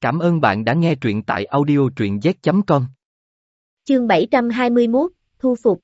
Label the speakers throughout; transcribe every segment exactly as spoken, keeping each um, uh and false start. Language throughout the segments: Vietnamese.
Speaker 1: Cảm ơn bạn đã nghe truyện tại audio truyện z chấm com.
Speaker 2: Chương bảy trăm hai mươi mốt, thu phục.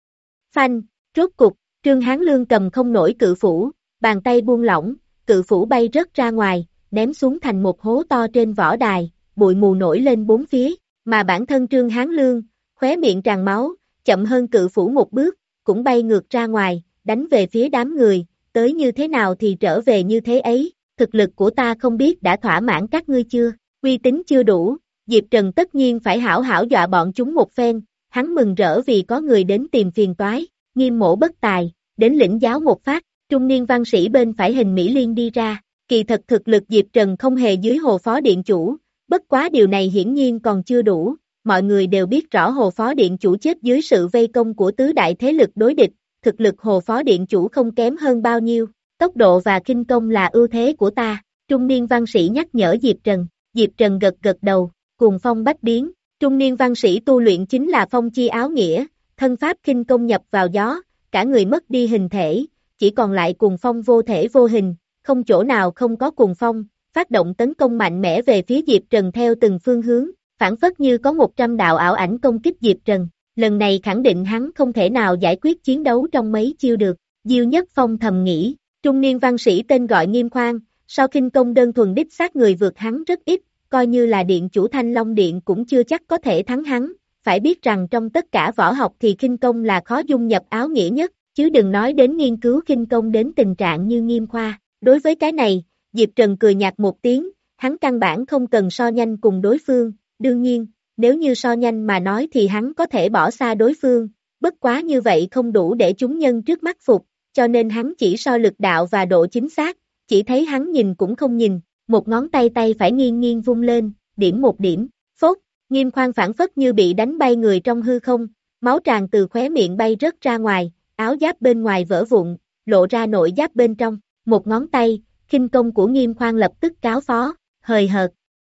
Speaker 2: Phanh, rốt cục, Trương Hán Lương cầm không nổi cự phủ, bàn tay buông lỏng, cự phủ bay rớt ra ngoài, ném xuống thành một hố to trên võ đài, bụi mù nổi lên bốn phía, mà bản thân Trương Hán Lương, khóe miệng tràn máu, chậm hơn cự phủ một bước, cũng bay ngược ra ngoài, đánh về phía đám người, tới như thế nào thì trở về như thế ấy, thực lực của ta không biết đã thỏa mãn các ngươi chưa, uy tín chưa đủ, Diệp Trần tất nhiên phải hảo hảo dọa bọn chúng một phen, hắn mừng rỡ vì có người đến tìm phiền toái, Nghiêm Mỗ bất tài, đến lĩnh giáo một phát, trung niên văn sĩ bên phải Hình Mỹ Liên đi ra, kỳ thật thực lực Diệp Trần không hề dưới Hồ Phó Điện Chủ, bất quá điều này hiển nhiên còn chưa đủ, mọi người đều biết rõ Hồ Phó Điện Chủ chết dưới sự vây công của tứ đại thế lực đối địch, thực lực Hồ Phó Điện Chủ không kém hơn bao nhiêu, tốc độ và kinh công là ưu thế của ta, trung niên văn sĩ nhắc nhở Diệp Trần, Diệp Trần gật gật đầu, cùng phong bách biến, trung niên văn sĩ tu luyện chính là phong chi áo nghĩa, thân pháp kinh công nhập vào gió, cả người mất đi hình thể, chỉ còn lại cùng phong vô thể vô hình, không chỗ nào không có cùng phong, phát động tấn công mạnh mẽ về phía Diệp Trần theo từng phương hướng, phản phất như có một trăm đạo ảo ảnh công kích Diệp Trần, lần này khẳng định hắn không thể nào giải quyết chiến đấu trong mấy chiêu được, Diêu Nhất Phong thầm nghĩ, trung niên văn sĩ tên gọi Nghiêm Khoan, sau kinh công đơn thuần đích xác người vượt hắn rất ít, coi như là điện chủ Thanh Long Điện cũng chưa chắc có thể thắng hắn, phải biết rằng trong tất cả võ học thì khinh công là khó dung nhập áo nghĩa nhất, chứ đừng nói đến nghiên cứu khinh công đến tình trạng như Nghiêm Khoa. Đối với cái này, Diệp Trần cười nhạt một tiếng, hắn căn bản không cần so nhanh cùng đối phương, đương nhiên, nếu như so nhanh mà nói thì hắn có thể bỏ xa đối phương, bất quá như vậy không đủ để chúng nhân trước mắt phục, cho nên hắn chỉ so lực đạo và độ chính xác, chỉ thấy hắn nhìn cũng không nhìn, một ngón tay tay phải nghiêng nghiêng vung lên, điểm một điểm, phốt, Nghiêm Khoan phản phất như bị đánh bay người trong hư không, máu tràn từ khóe miệng bay rớt ra ngoài, áo giáp bên ngoài vỡ vụn, lộ ra nội giáp bên trong, một ngón tay, khinh công của Nghiêm Khoan lập tức cáo phó, hời hợt.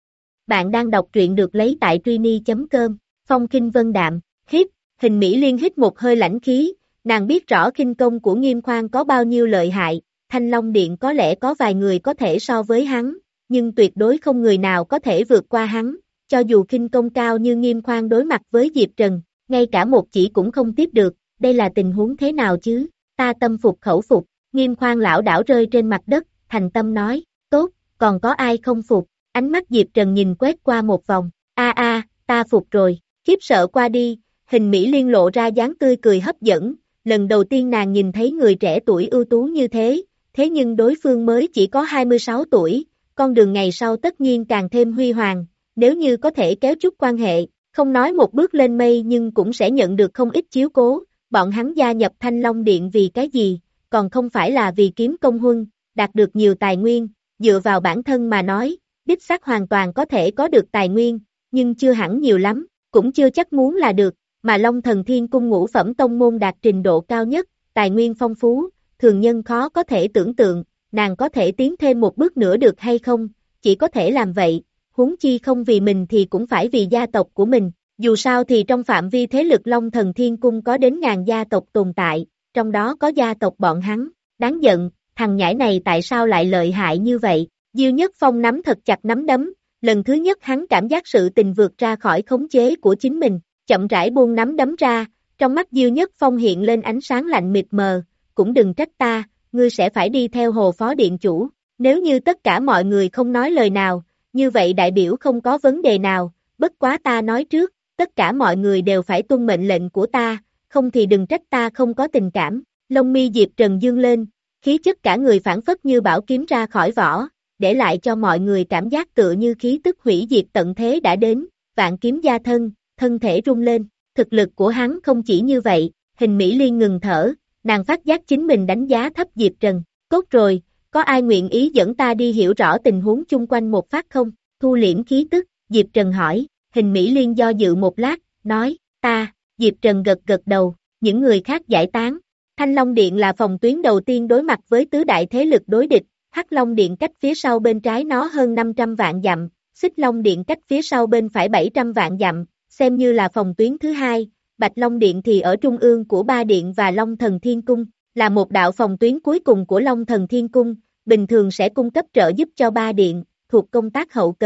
Speaker 2: Bạn đang đọc truyện được lấy tại truy chấm com, Phong Kinh Vân Đạm, hít, Hình Mỹ Liên hít một hơi lãnh khí, nàng biết rõ khinh công của Nghiêm Khoan có bao nhiêu lợi hại, Thanh Long Điện có lẽ có vài người có thể so với hắn, nhưng tuyệt đối không người nào có thể vượt qua hắn, cho dù khinh công cao như Nghiêm Khoan đối mặt với Diệp Trần, ngay cả một chỉ cũng không tiếp được, đây là tình huống thế nào chứ, ta tâm phục khẩu phục, Nghiêm Khoan lão đảo rơi trên mặt đất, thành tâm nói, tốt, còn có ai không phục, ánh mắt Diệp Trần nhìn quét qua một vòng, a a, ta phục rồi, khiếp sợ qua đi, Hình Mỹ Liên lộ ra dáng tươi cười hấp dẫn, lần đầu tiên nàng nhìn thấy người trẻ tuổi ưu tú như thế, thế nhưng đối phương mới chỉ có hai mươi sáu tuổi, con đường ngày sau tất nhiên càng thêm huy hoàng, nếu như có thể kéo chút quan hệ, không nói một bước lên mây nhưng cũng sẽ nhận được không ít chiếu cố, bọn hắn gia nhập Thanh Long Điện vì cái gì, còn không phải là vì kiếm công huân, đạt được nhiều tài nguyên, dựa vào bản thân mà nói, đích xác hoàn toàn có thể có được tài nguyên, nhưng chưa hẳn nhiều lắm, cũng chưa chắc muốn là được, mà Long Thần Thiên Cung ngũ phẩm tông môn đạt trình độ cao nhất, tài nguyên phong phú, thường nhân khó có thể tưởng tượng, nàng có thể tiến thêm một bước nữa được hay không, chỉ có thể làm vậy, huống chi không vì mình thì cũng phải vì gia tộc của mình, dù sao thì trong phạm vi thế lực Long Thần Thiên Cung có đến ngàn gia tộc tồn tại, trong đó có gia tộc bọn hắn, đáng giận, thằng nhãi này tại sao lại lợi hại như vậy, Diêu Nhất Phong nắm thật chặt nắm đấm, lần thứ nhất hắn cảm giác sự tình vượt ra khỏi khống chế của chính mình, chậm rãi buông nắm đấm ra, trong mắt Diêu Nhất Phong hiện lên ánh sáng lạnh mịt mờ, cũng đừng trách ta, ngươi sẽ phải đi theo Hồ Phó Điện Chủ, nếu như tất cả mọi người không nói lời nào, như vậy đại biểu không có vấn đề nào, bất quá ta nói trước, tất cả mọi người đều phải tuân mệnh lệnh của ta, không thì đừng trách ta không có tình cảm, lông mi Diệp Trần dương lên, khí chất cả người phản phất như bảo kiếm ra khỏi vỏ, để lại cho mọi người cảm giác tựa như khí tức hủy diệt tận thế đã đến, vạn kiếm gia thân, thân thể rung lên, thực lực của hắn không chỉ như vậy, Hình Mỹ Liên ngừng thở, nàng phát giác chính mình đánh giá thấp Diệp Trần, tốt rồi, có ai nguyện ý dẫn ta đi hiểu rõ tình huống chung quanh một phát không, thu liễm khí tức, Diệp Trần hỏi, Hình Mỹ Liên do dự một lát, nói, ta, Diệp Trần gật gật đầu, những người khác giải tán, Thanh Long Điện là phòng tuyến đầu tiên đối mặt với tứ đại thế lực đối địch, Hắc Long Điện cách phía sau bên trái nó hơn năm trăm vạn dặm, Xích Long Điện cách phía sau bên phải bảy trăm vạn dặm, xem như là phòng tuyến thứ hai, Bạch Long Điện thì ở trung ương của ba điện và Long Thần Thiên Cung, là một đạo phòng tuyến cuối cùng của Long Thần Thiên Cung, bình thường sẽ cung cấp trợ giúp cho ba điện, thuộc công tác hậu cần,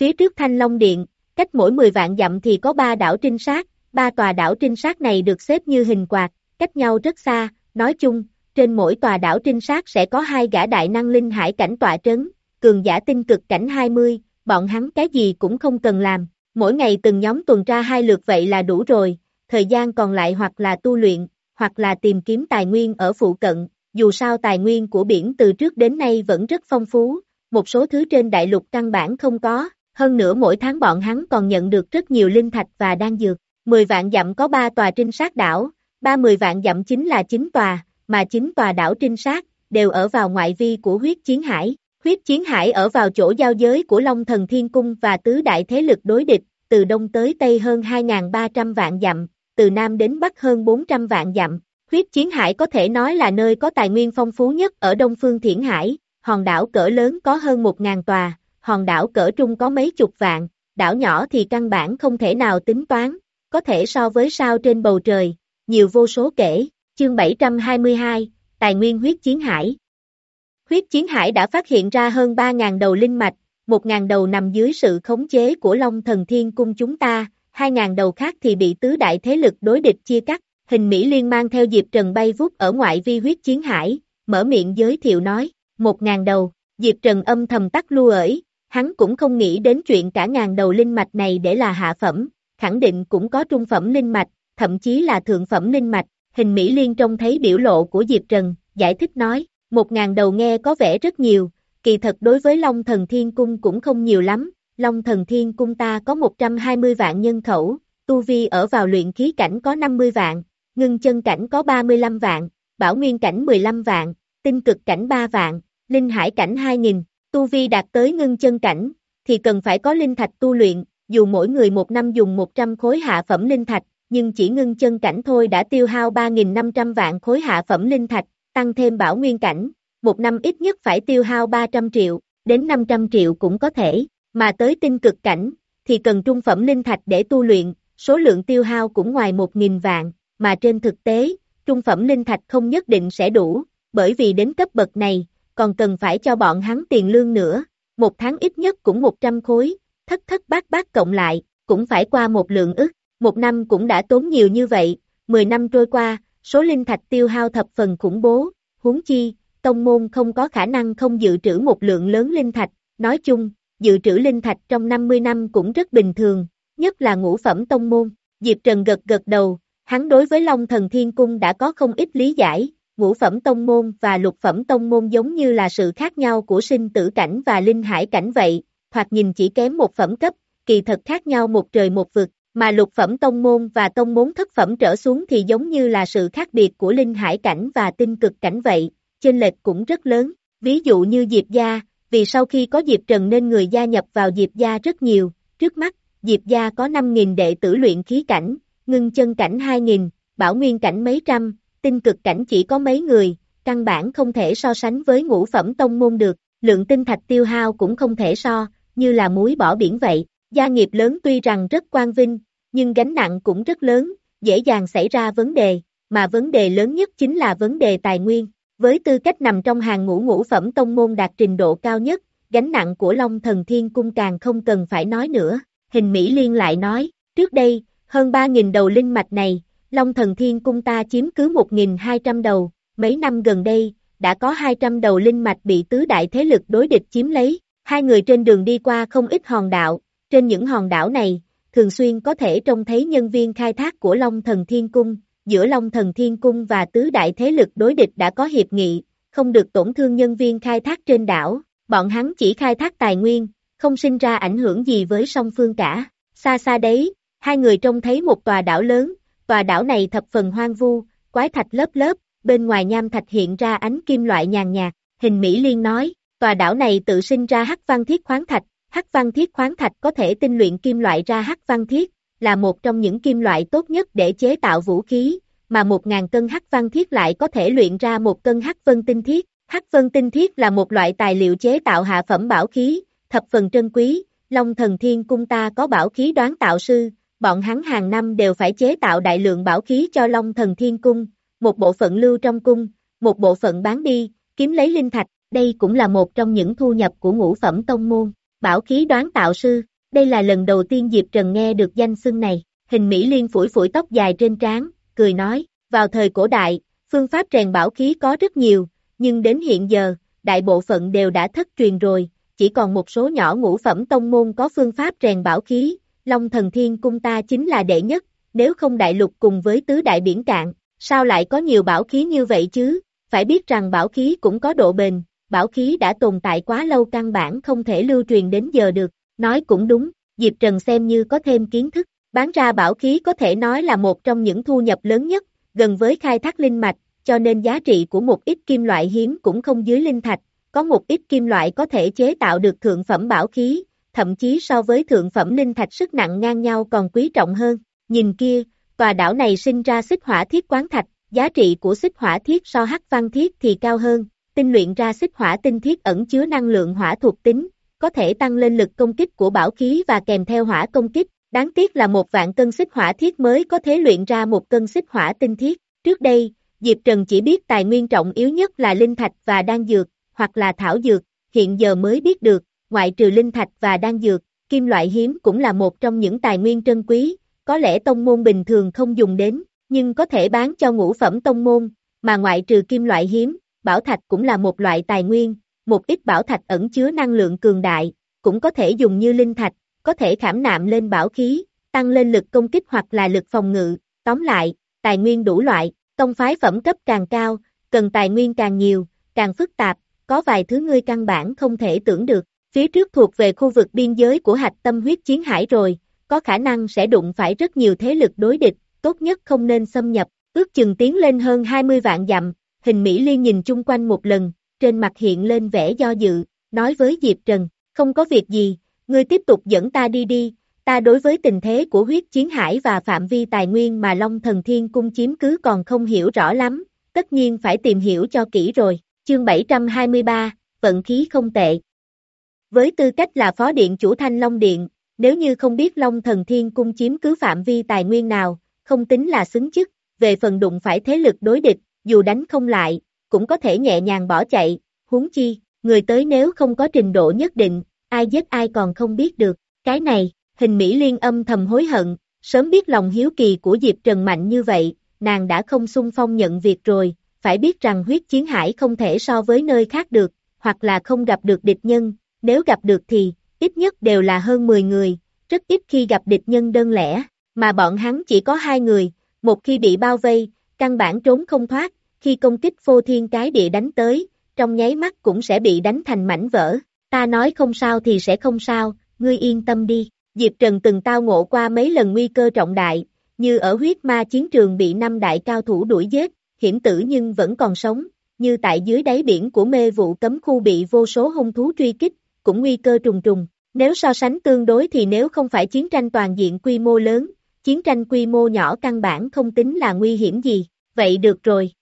Speaker 2: Phía trước Thanh Long Điện, cách mỗi mười vạn dặm thì có ba đảo trinh sát, ba tòa đảo trinh sát này được xếp như hình quạt, cách nhau rất xa, nói chung, trên mỗi tòa đảo trinh sát sẽ có hai gã đại năng linh hải cảnh tọa trấn, cường giả tinh cực cảnh hai mươi, bọn hắn cái gì cũng không cần làm, mỗi ngày từng nhóm tuần tra hai lượt vậy là đủ rồi, thời gian còn lại hoặc là tu luyện, hoặc là tìm kiếm tài nguyên ở phụ cận, dù sao tài nguyên của biển từ trước đến nay vẫn rất phong phú, một số thứ trên đại lục căn bản không có, hơn nữa mỗi tháng bọn hắn còn nhận được rất nhiều linh thạch và đan dược, mười vạn dặm có ba tòa trinh sát đảo, ba mươi vạn dặm chính là chín tòa, mà chín tòa đảo trinh sát, đều ở vào ngoại vi của huyết chiến hải. Huyết chiến hải ở vào chỗ giao giới của Long Thần Thiên Cung và tứ đại thế lực đối địch, từ đông tới tây hơn hai nghìn ba trăm vạn dặm, từ nam đến bắc hơn bốn trăm vạn dặm. Huyết chiến hải có thể nói là nơi có tài nguyên phong phú nhất ở Đông Phương Thiển Hải, hòn đảo cỡ lớn có hơn một nghìn tòa, hòn đảo cỡ trung có mấy chục vạn, đảo nhỏ thì căn bản không thể nào tính toán, có thể so với sao trên bầu trời, nhiều vô số kể. Chương bảy trăm hai mươi hai, Tài nguyên huyết chiến hải. Huyết chiến hải đã phát hiện ra hơn ba nghìn đầu linh mạch, một nghìn đầu nằm dưới sự khống chế của Long Thần Thiên Cung chúng ta, hai nghìn đầu khác thì bị tứ đại thế lực đối địch chia cắt. Hình Mỹ Liên mang theo Diệp Trần bay vút ở ngoại vi huyết chiến hải, mở miệng giới thiệu nói, một ngàn đầu, Diệp Trần âm thầm tắt lưu ởi, hắn cũng không nghĩ đến chuyện cả ngàn đầu linh mạch này để là hạ phẩm, khẳng định cũng có trung phẩm linh mạch, thậm chí là thượng phẩm linh mạch. Hình Mỹ Liên trông thấy biểu lộ của Diệp Trần, giải thích nói, một ngàn đầu nghe có vẻ rất nhiều, kỳ thật đối với Long Thần Thiên Cung cũng không nhiều lắm, Long Thần Thiên Cung ta có một trăm hai mươi vạn nhân khẩu, tu vi ở vào luyện khí cảnh có năm mươi vạn, ngưng chân cảnh có ba mươi lăm vạn, bảo nguyên cảnh mười lăm vạn, tinh cực cảnh ba vạn, linh hải cảnh hai nghìn, tu vi đạt tới ngưng chân cảnh, thì cần phải có linh thạch tu luyện, dù mỗi người một năm dùng một trăm khối hạ phẩm linh thạch, nhưng chỉ ngưng chân cảnh thôi đã tiêu hao ba nghìn năm trăm vạn khối hạ phẩm linh thạch, tăng thêm bảo nguyên cảnh, một năm ít nhất phải tiêu hao ba trăm triệu, đến năm trăm triệu cũng có thể, mà tới tinh cực cảnh, thì cần trung phẩm linh thạch để tu luyện, số lượng tiêu hao cũng ngoài một nghìn vạn. Mà trên thực tế, trung phẩm linh thạch không nhất định sẽ đủ, bởi vì đến cấp bậc này, còn cần phải cho bọn hắn tiền lương nữa, một tháng ít nhất cũng một trăm khối, thất thất bát bát cộng lại, cũng phải qua một lượng ức, một năm cũng đã tốn nhiều như vậy, mười năm trôi qua, số linh thạch tiêu hao thập phần khủng bố, huống chi, tông môn không có khả năng không dự trữ một lượng lớn linh thạch, nói chung, dự trữ linh thạch trong năm mươi năm cũng rất bình thường, nhất là ngũ phẩm tông môn. Diệp Trần gật gật đầu. Hắn đối với Long Thần Thiên Cung đã có không ít lý giải, ngũ phẩm tông môn và lục phẩm tông môn giống như là sự khác nhau của sinh tử cảnh và linh hải cảnh vậy, thoạt nhìn chỉ kém một phẩm cấp, kỳ thật khác nhau một trời một vực, mà lục phẩm tông môn và tông môn thất phẩm trở xuống thì giống như là sự khác biệt của linh hải cảnh và tinh cực cảnh vậy, chênh lệch cũng rất lớn, ví dụ như Diệp gia, vì sau khi có Diệp Trần nên người gia nhập vào Diệp gia rất nhiều, trước mắt, Diệp gia có năm nghìn đệ tử luyện khí cảnh, ngưng chân cảnh hai nghìn, bảo nguyên cảnh mấy trăm, tinh cực cảnh chỉ có mấy người, căn bản không thể so sánh với ngũ phẩm tông môn được, lượng tinh thạch tiêu hao cũng không thể so, như là muối bỏ biển vậy. Gia nghiệp lớn tuy rằng rất quang vinh, nhưng gánh nặng cũng rất lớn, dễ dàng xảy ra vấn đề, mà vấn đề lớn nhất chính là vấn đề tài nguyên. Với tư cách nằm trong hàng ngũ ngũ phẩm tông môn đạt trình độ cao nhất, gánh nặng của Long Thần Thiên Cung càng không cần phải nói nữa. Hình Mỹ Liên lại nói, trước đây, hơn ba nghìn đầu linh mạch này, Long Thần Thiên Cung ta chiếm cứ một nghìn hai trăm đầu, mấy năm gần đây, đã có hai trăm đầu linh mạch bị tứ đại thế lực đối địch chiếm lấy. Hai người trên đường đi qua không ít hòn đảo, trên những hòn đảo này, thường xuyên có thể trông thấy nhân viên khai thác của Long Thần Thiên Cung, giữa Long Thần Thiên Cung và tứ đại thế lực đối địch đã có hiệp nghị, không được tổn thương nhân viên khai thác trên đảo, bọn hắn chỉ khai thác tài nguyên, không sinh ra ảnh hưởng gì với song phương cả. Xa xa đấy, hai người trông thấy một tòa đảo lớn, tòa đảo này thập phần hoang vu, quái thạch lớp lớp, bên ngoài nham thạch hiện ra ánh kim loại nhàn nhạt, Hình Mỹ Liên nói, tòa đảo này tự sinh ra hắc văn thiết khoáng thạch, hắc văn thiết khoáng thạch có thể tinh luyện kim loại ra hắc văn thiết, là một trong những kim loại tốt nhất để chế tạo vũ khí, mà một ngàn cân hắc văn thiết lại có thể luyện ra một cân hắc vân tinh thiết. Hắc vân tinh thiết là một loại tài liệu chế tạo hạ phẩm bảo khí, thập phần trân quý, Long Thần Thiên Cung ta có bảo khí đoán tạo sư, bọn hắn hàng năm đều phải chế tạo đại lượng bảo khí cho Long Thần Thiên Cung, một bộ phận lưu trong cung, một bộ phận bán đi, kiếm lấy linh thạch, đây cũng là một trong những thu nhập của ngũ phẩm tông môn. Bảo khí đoán tạo sư, Đây là lần đầu tiên Diệp Trần nghe được danh xưng này, Hình Mỹ Liên phủi phủi tóc dài trên trán, cười nói, vào thời cổ đại, phương pháp rèn bảo khí có rất nhiều, nhưng đến hiện giờ, đại bộ phận đều đã thất truyền rồi, chỉ còn một số nhỏ ngũ phẩm tông môn có phương pháp rèn bảo khí, Long Thần Thiên Cung ta chính là đệ nhất, nếu không đại lục cùng với tứ đại biển cạn, sao lại có nhiều bảo khí như vậy chứ, phải biết rằng bảo khí cũng có độ bền, bảo khí đã tồn tại quá lâu căn bản không thể lưu truyền đến giờ được, nói cũng đúng, Diệp Trần xem như có thêm kiến thức, bán ra bảo khí có thể nói là một trong những thu nhập lớn nhất, gần với khai thác linh mạch, cho nên giá trị của một ít kim loại hiếm cũng không dưới linh thạch, có một ít kim loại có thể chế tạo được thượng phẩm bảo khí, thậm chí so với thượng phẩm linh thạch sức nặng ngang nhau còn quý trọng hơn. Nhìn kia, tòa đảo này sinh ra xích hỏa thiết quán thạch, giá trị của xích hỏa thiết so hắc văn thiết thì cao hơn, tinh luyện ra xích hỏa tinh thiết ẩn chứa năng lượng hỏa thuộc tính, có thể tăng lên lực công kích của bảo khí và kèm theo hỏa công kích, đáng tiếc là một vạn cân xích hỏa thiết mới có thể luyện ra một cân xích hỏa tinh thiết. Trước đây, Diệp Trần chỉ biết tài nguyên trọng yếu nhất là linh thạch và đan dược, hoặc là thảo dược, hiện giờ mới biết được, ngoại trừ linh thạch và đan dược, kim loại hiếm cũng là một trong những tài nguyên trân quý, có lẽ tông môn bình thường không dùng đến, nhưng có thể bán cho ngũ phẩm tông môn, mà ngoại trừ kim loại hiếm, bảo thạch cũng là một loại tài nguyên, một ít bảo thạch ẩn chứa năng lượng cường đại, cũng có thể dùng như linh thạch, có thể khảm nạm lên bảo khí, tăng lên lực công kích hoặc là lực phòng ngự, tóm lại, tài nguyên đủ loại, tông phái phẩm cấp càng cao, cần tài nguyên càng nhiều, càng phức tạp, có vài thứ ngươi căn bản không thể tưởng được, phía trước thuộc về khu vực biên giới của hạch tâm huyết chiến hải rồi, có khả năng sẽ đụng phải rất nhiều thế lực đối địch, tốt nhất không nên xâm nhập, ước chừng tiến lên hơn hai mươi vạn dặm, Hình Mỹ Liên nhìn chung quanh một lần, trên mặt hiện lên vẻ do dự, nói với Diệp Trần, không có việc gì, ngươi tiếp tục dẫn ta đi đi, ta đối với tình thế của huyết chiến hải và phạm vi tài nguyên mà Long Thần Thiên Cung chiếm cứ còn không hiểu rõ lắm, tất nhiên phải tìm hiểu cho kỹ rồi, chương bảy trăm hai mươi ba, vận khí không tệ. Với tư cách là phó điện chủ Thanh Long Điện, nếu như không biết Long Thần Thiên Cung chiếm cứ phạm vi tài nguyên nào, không tính là xứng chức, về phần đụng phải thế lực đối địch, dù đánh không lại, cũng có thể nhẹ nhàng bỏ chạy, huống chi, người tới nếu không có trình độ nhất định, ai giết ai còn không biết được, cái này, Hình Mỹ Liên âm thầm hối hận, sớm biết lòng hiếu kỳ của Diệp Trần mạnh như vậy, nàng đã không xung phong nhận việc rồi, phải biết rằng huyết chiến hải không thể so với nơi khác được, hoặc là không gặp được địch nhân, nếu gặp được thì, ít nhất đều là hơn mười người, rất ít khi gặp địch nhân đơn lẻ, mà bọn hắn chỉ có hai người, một khi bị bao vây, căn bản trốn không thoát, khi công kích phô thiên cái địa đánh tới, trong nháy mắt cũng sẽ bị đánh thành mảnh vỡ, ta nói không sao thì sẽ không sao, ngươi yên tâm đi, Diệp Trần từng tao ngộ qua mấy lần nguy cơ trọng đại, như ở huyết ma chiến trường bị năm đại cao thủ đuổi giết, hiểm tử nhưng vẫn còn sống, như tại dưới đáy biển của mê vụ cấm khu bị vô số hung thú truy kích, cũng nguy cơ trùng trùng, nếu so sánh tương đối thì nếu không phải chiến tranh toàn diện quy mô lớn, chiến tranh quy mô nhỏ căn bản không tính là nguy hiểm gì, vậy được rồi.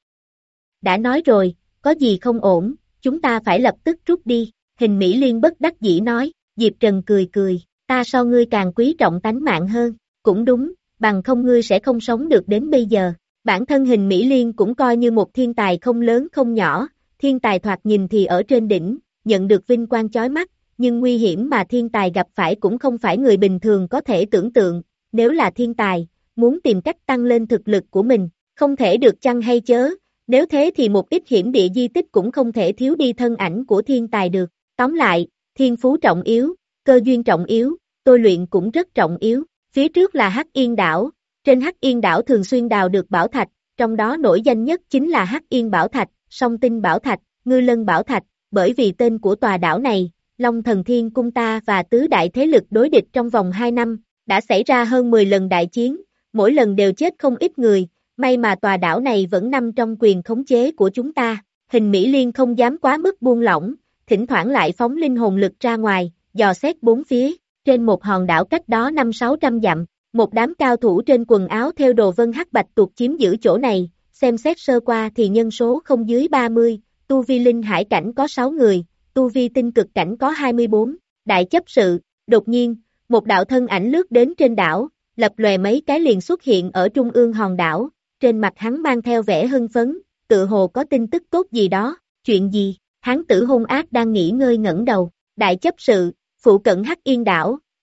Speaker 2: Đã nói rồi, có gì không ổn, chúng ta phải lập tức rút đi, Hình Mỹ Liên bất đắc dĩ nói, Diệp Trần cười cười, ta so ngươi càng quý trọng tánh mạng hơn, cũng đúng, bằng không ngươi sẽ không sống được đến bây giờ, bản thân Hình Mỹ Liên cũng coi như một thiên tài không lớn không nhỏ, thiên tài thoạt nhìn thì ở trên đỉnh, nhận được vinh quang chói mắt, nhưng nguy hiểm mà thiên tài gặp phải cũng không phải người bình thường có thể tưởng tượng, nếu là thiên tài, muốn tìm cách tăng lên thực lực của mình, không thể được chăng hay chớ, nếu thế thì một ít hiểm địa di tích cũng không thể thiếu đi thân ảnh của thiên tài được, tóm lại, thiên phú trọng yếu, cơ duyên trọng yếu, tôi luyện cũng rất trọng yếu, phía trước là Hắc Yên Đảo, trên Hắc Yên Đảo thường xuyên đào được bảo thạch, trong đó nổi danh nhất chính là Hắc Yên Bảo Thạch, Song Tinh Bảo Thạch, Ngư Lân Bảo Thạch, bởi vì tên của tòa đảo này, Long Thần Thiên Cung ta và tứ đại thế lực đối địch trong vòng hai năm, đã xảy ra hơn mười lần đại chiến, mỗi lần đều chết không ít người, may mà tòa đảo này vẫn nằm trong quyền khống chế của chúng ta, Hình Mỹ Liên không dám quá mức buông lỏng, thỉnh thoảng lại phóng linh hồn lực ra ngoài, dò xét bốn phía, trên một hòn đảo cách đó năm sáu trăm dặm, một đám cao thủ trên quần áo theo đồ vân hắc bạch tuộc chiếm giữ chỗ này, xem xét sơ qua thì nhân số không dưới ba mươi, tu vi linh hải cảnh có sáu người, tu vi tinh cực cảnh có hai mươi bốn, đại chấp sự, đột nhiên, một đạo thân ảnh lướt đến trên đảo, lập lòe mấy cái liền xuất hiện ở trung ương hòn đảo, trên mặt hắn mang theo vẻ hưng phấn, tự hồ có tin tức tốt gì đó, chuyện gì, hắn tử hung ác đang nghỉ ngơi ngẩng đầu, đại chấp sự, phụ cận Hắc Yên Đảo,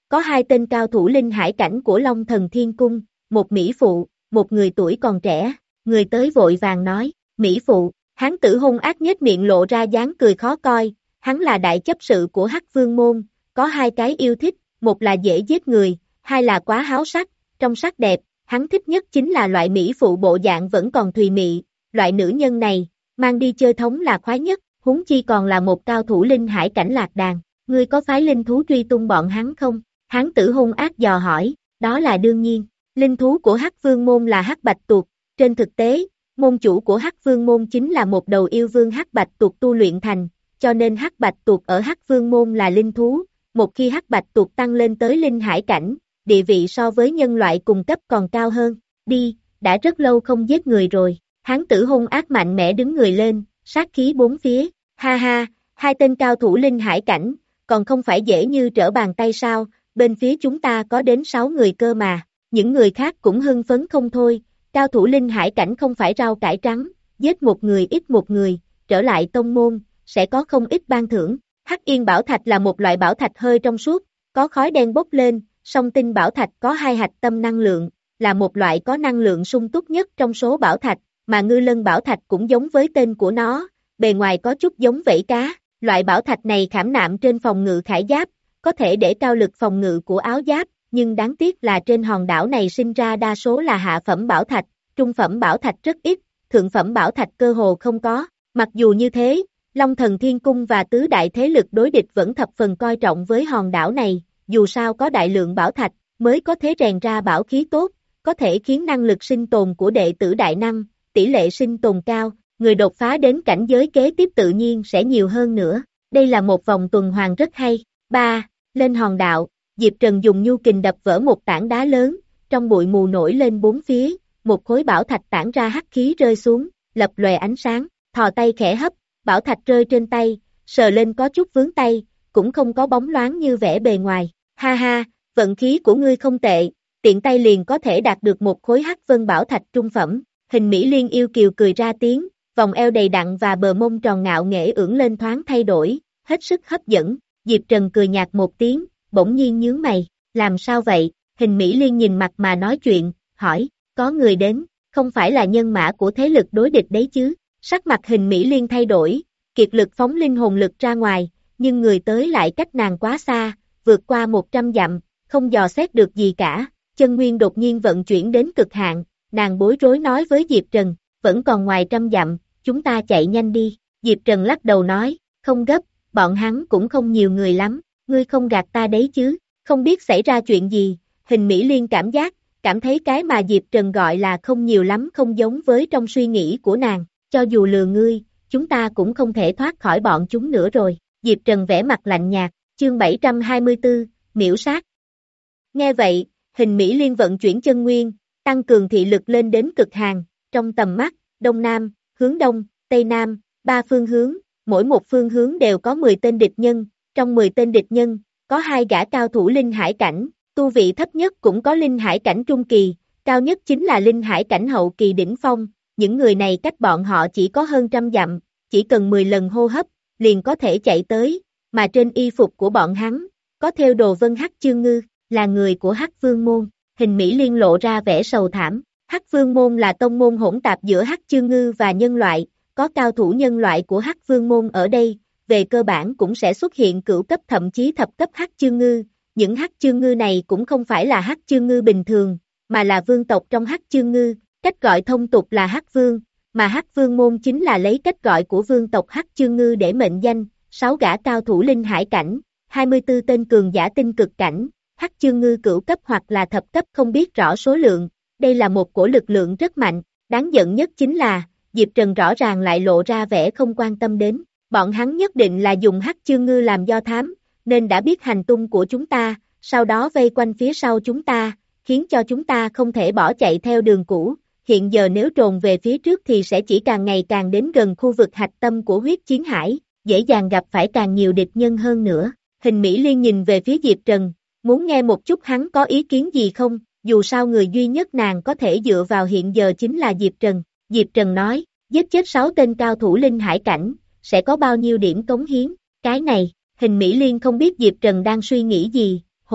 Speaker 2: có hai tên cao thủ linh hải cảnh của Long Thần Thiên Cung, một mỹ phụ, một người tuổi còn trẻ, người tới vội vàng nói, mỹ phụ, hán tử hung ác nhếch miệng lộ ra dáng cười khó coi, hắn là đại chấp sự của Hắc Vương Môn, có hai cái yêu thích, một là dễ giết người, hai là quá háo sắc, trong sắc đẹp, hắn thích nhất chính là loại mỹ phụ bộ dạng vẫn còn thùy mị, loại nữ nhân này, mang đi chơi thống là khoái nhất, huống chi còn là một cao thủ linh hải cảnh lạc đàn, ngươi có phái linh thú truy tung bọn hắn không? Hán tử hung ác dò hỏi, đó là đương nhiên, linh thú của Hắc Vương Môn là Hắc Bạch Tuộc, trên thực tế, môn chủ của Hắc Vương Môn chính là một đầu yêu vương Hắc Bạch Tuộc tu luyện thành, cho nên Hắc Bạch Tuộc ở Hắc Vương Môn là linh thú, một khi Hắc Bạch Tuộc tăng lên tới linh hải cảnh, địa vị so với nhân loại cùng cấp còn cao hơn, đi, đã rất lâu không giết người rồi, hán tử hung ác mạnh mẽ đứng người lên, sát khí bốn phía, ha ha, hai tên cao thủ linh hải cảnh, còn không phải dễ như trở bàn tay sao, bên phía chúng ta có đến sáu người cơ mà, những người khác cũng hưng phấn không thôi, cao thủ linh hải cảnh không phải rau cải trắng, giết một người ít một người, trở lại tông môn, sẽ có không ít ban thưởng, Hắc Yên Bảo Thạch là một loại bảo thạch hơi trong suốt, có khói đen bốc lên, song tinh bảo thạch có hai hạch tâm năng lượng, là một loại có năng lượng sung túc nhất trong số bảo thạch, mà ngư lân bảo thạch cũng giống với tên của nó, bề ngoài có chút giống vảy cá, loại bảo thạch này khảm nạm trên phòng ngự khải giáp, có thể để cao lực phòng ngự của áo giáp, nhưng đáng tiếc là trên hòn đảo này sinh ra đa số là hạ phẩm bảo thạch, trung phẩm bảo thạch rất ít, thượng phẩm bảo thạch cơ hồ không có, mặc dù như thế, Long Thần Thiên Cung và tứ đại thế lực đối địch vẫn thập phần coi trọng với hòn đảo này, dù sao có đại lượng bảo thạch, mới có thể rèn ra bảo khí tốt, có thể khiến năng lực sinh tồn của đệ tử đại năng, tỷ lệ sinh tồn cao, người đột phá đến cảnh giới kế tiếp tự nhiên sẽ nhiều hơn nữa, đây là một vòng tuần hoàn rất hay. ba. Lên hòn đảo, Diệp Trần dùng nhu kình đập vỡ một tảng đá lớn, trong bụi mù nổi lên bốn phía, một khối bảo thạch tản ra hắc khí rơi xuống, lập lòe ánh sáng, thò tay khẽ hấp, bảo thạch rơi trên tay, sờ lên có chút vướng tay, cũng không có bóng loáng như vẻ bề ngoài, ha ha, vận khí của ngươi không tệ, tiện tay liền có thể đạt được một khối hắc vân bảo thạch trung phẩm, hình mỹ liên yêu kiều cười ra tiếng, vòng eo đầy đặn và bờ mông tròn ngạo nghễ ưỡn lên thoáng thay đổi, hết sức hấp dẫn, Diệp Trần cười nhạt một tiếng, bỗng nhiên nhướng mày, làm sao vậy, hình mỹ liên nhìn mặt mà nói chuyện, hỏi, có người đến, không phải là nhân mã của thế lực đối địch đấy chứ, sắc mặt hình mỹ liên thay đổi, kiệt lực phóng linh hồn lực ra ngoài, nhưng người tới lại cách nàng quá xa, vượt qua một trăm dặm, không dò xét được gì cả, chân nguyên đột nhiên vận chuyển đến cực hạn, nàng bối rối nói với Diệp Trần, vẫn còn ngoài trăm dặm, chúng ta chạy nhanh đi, Diệp Trần lắc đầu nói, không gấp, bọn hắn cũng không nhiều người lắm, ngươi không gạt ta đấy chứ, không biết xảy ra chuyện gì, hình mỹ liên cảm giác, cảm thấy cái mà Diệp Trần gọi là không nhiều lắm không giống với trong suy nghĩ của nàng, cho dù lừa ngươi, chúng ta cũng không thể thoát khỏi bọn chúng nữa rồi, Diệp Trần vẽ mặt lạnh nhạt, chương bảy trăm hai mươi tư, miễu sát. Nghe vậy, hình mỹ liên vận chuyển chân nguyên, tăng cường thị lực lên đến cực hạn, trong tầm mắt, đông nam, hướng đông, tây nam, ba phương hướng, mỗi một phương hướng đều có mười tên địch nhân, trong mười tên địch nhân, có hai gã cao thủ linh hải cảnh, tu vị thấp nhất cũng có linh hải cảnh trung kỳ, cao nhất chính là linh hải cảnh hậu kỳ đỉnh phong, những người này cách bọn họ chỉ có hơn trăm dặm, chỉ cần mười lần hô hấp, liền có thể chạy tới, mà trên y phục của bọn hắn, có thêu đồ vân Hắc Chương Ngư, là người của Hắc Vương Môn, hình mỹ liên lộ ra vẻ sầu thảm, Hắc Vương Môn là tông môn hỗn tạp giữa Hắc Chương Ngư và nhân loại, có cao thủ nhân loại của Hắc Vương Môn ở đây, về cơ bản cũng sẽ xuất hiện cửu cấp thậm chí thập cấp Hắc Chương Ngư, những Hắc Chương Ngư này cũng không phải là Hắc Chương Ngư bình thường, mà là vương tộc trong Hắc Chương Ngư, cách gọi thông tục là Hắc Vương, mà Hắc Vương Môn chính là lấy cách gọi của vương tộc Hắc Chương Ngư để mệnh danh, sáu gã cao thủ linh hải cảnh, hai mươi tư tên cường giả tinh cực cảnh, Hắc Chương Ngư cửu cấp hoặc là thập cấp không biết rõ số lượng, đây là một cổ lực lượng rất mạnh, đáng giận nhất chính là, Diệp Trần rõ ràng lại lộ ra vẻ không quan tâm đến, bọn hắn nhất định là dùng Hắc Chương Ngư làm do thám, nên đã biết hành tung của chúng ta, sau đó vây quanh phía sau chúng ta, khiến cho chúng ta không thể bỏ chạy theo đường cũ, hiện giờ nếu trồn về phía trước thì sẽ chỉ càng ngày càng đến gần khu vực hạch tâm của huyết chiến hải, dễ dàng gặp phải càng nhiều địch nhân hơn nữa, hình mỹ liên nhìn về phía Diệp Trần, muốn nghe một chút hắn có ý kiến gì không, dù sao người duy nhất nàng có thể dựa vào hiện giờ chính là Diệp Trần, Diệp Trần nói, giết chết sáu tên cao thủ linh hải cảnh, sẽ có bao nhiêu điểm cống hiến, cái này, hình mỹ liên không biết Diệp Trần đang suy nghĩ gì, hồi đáp,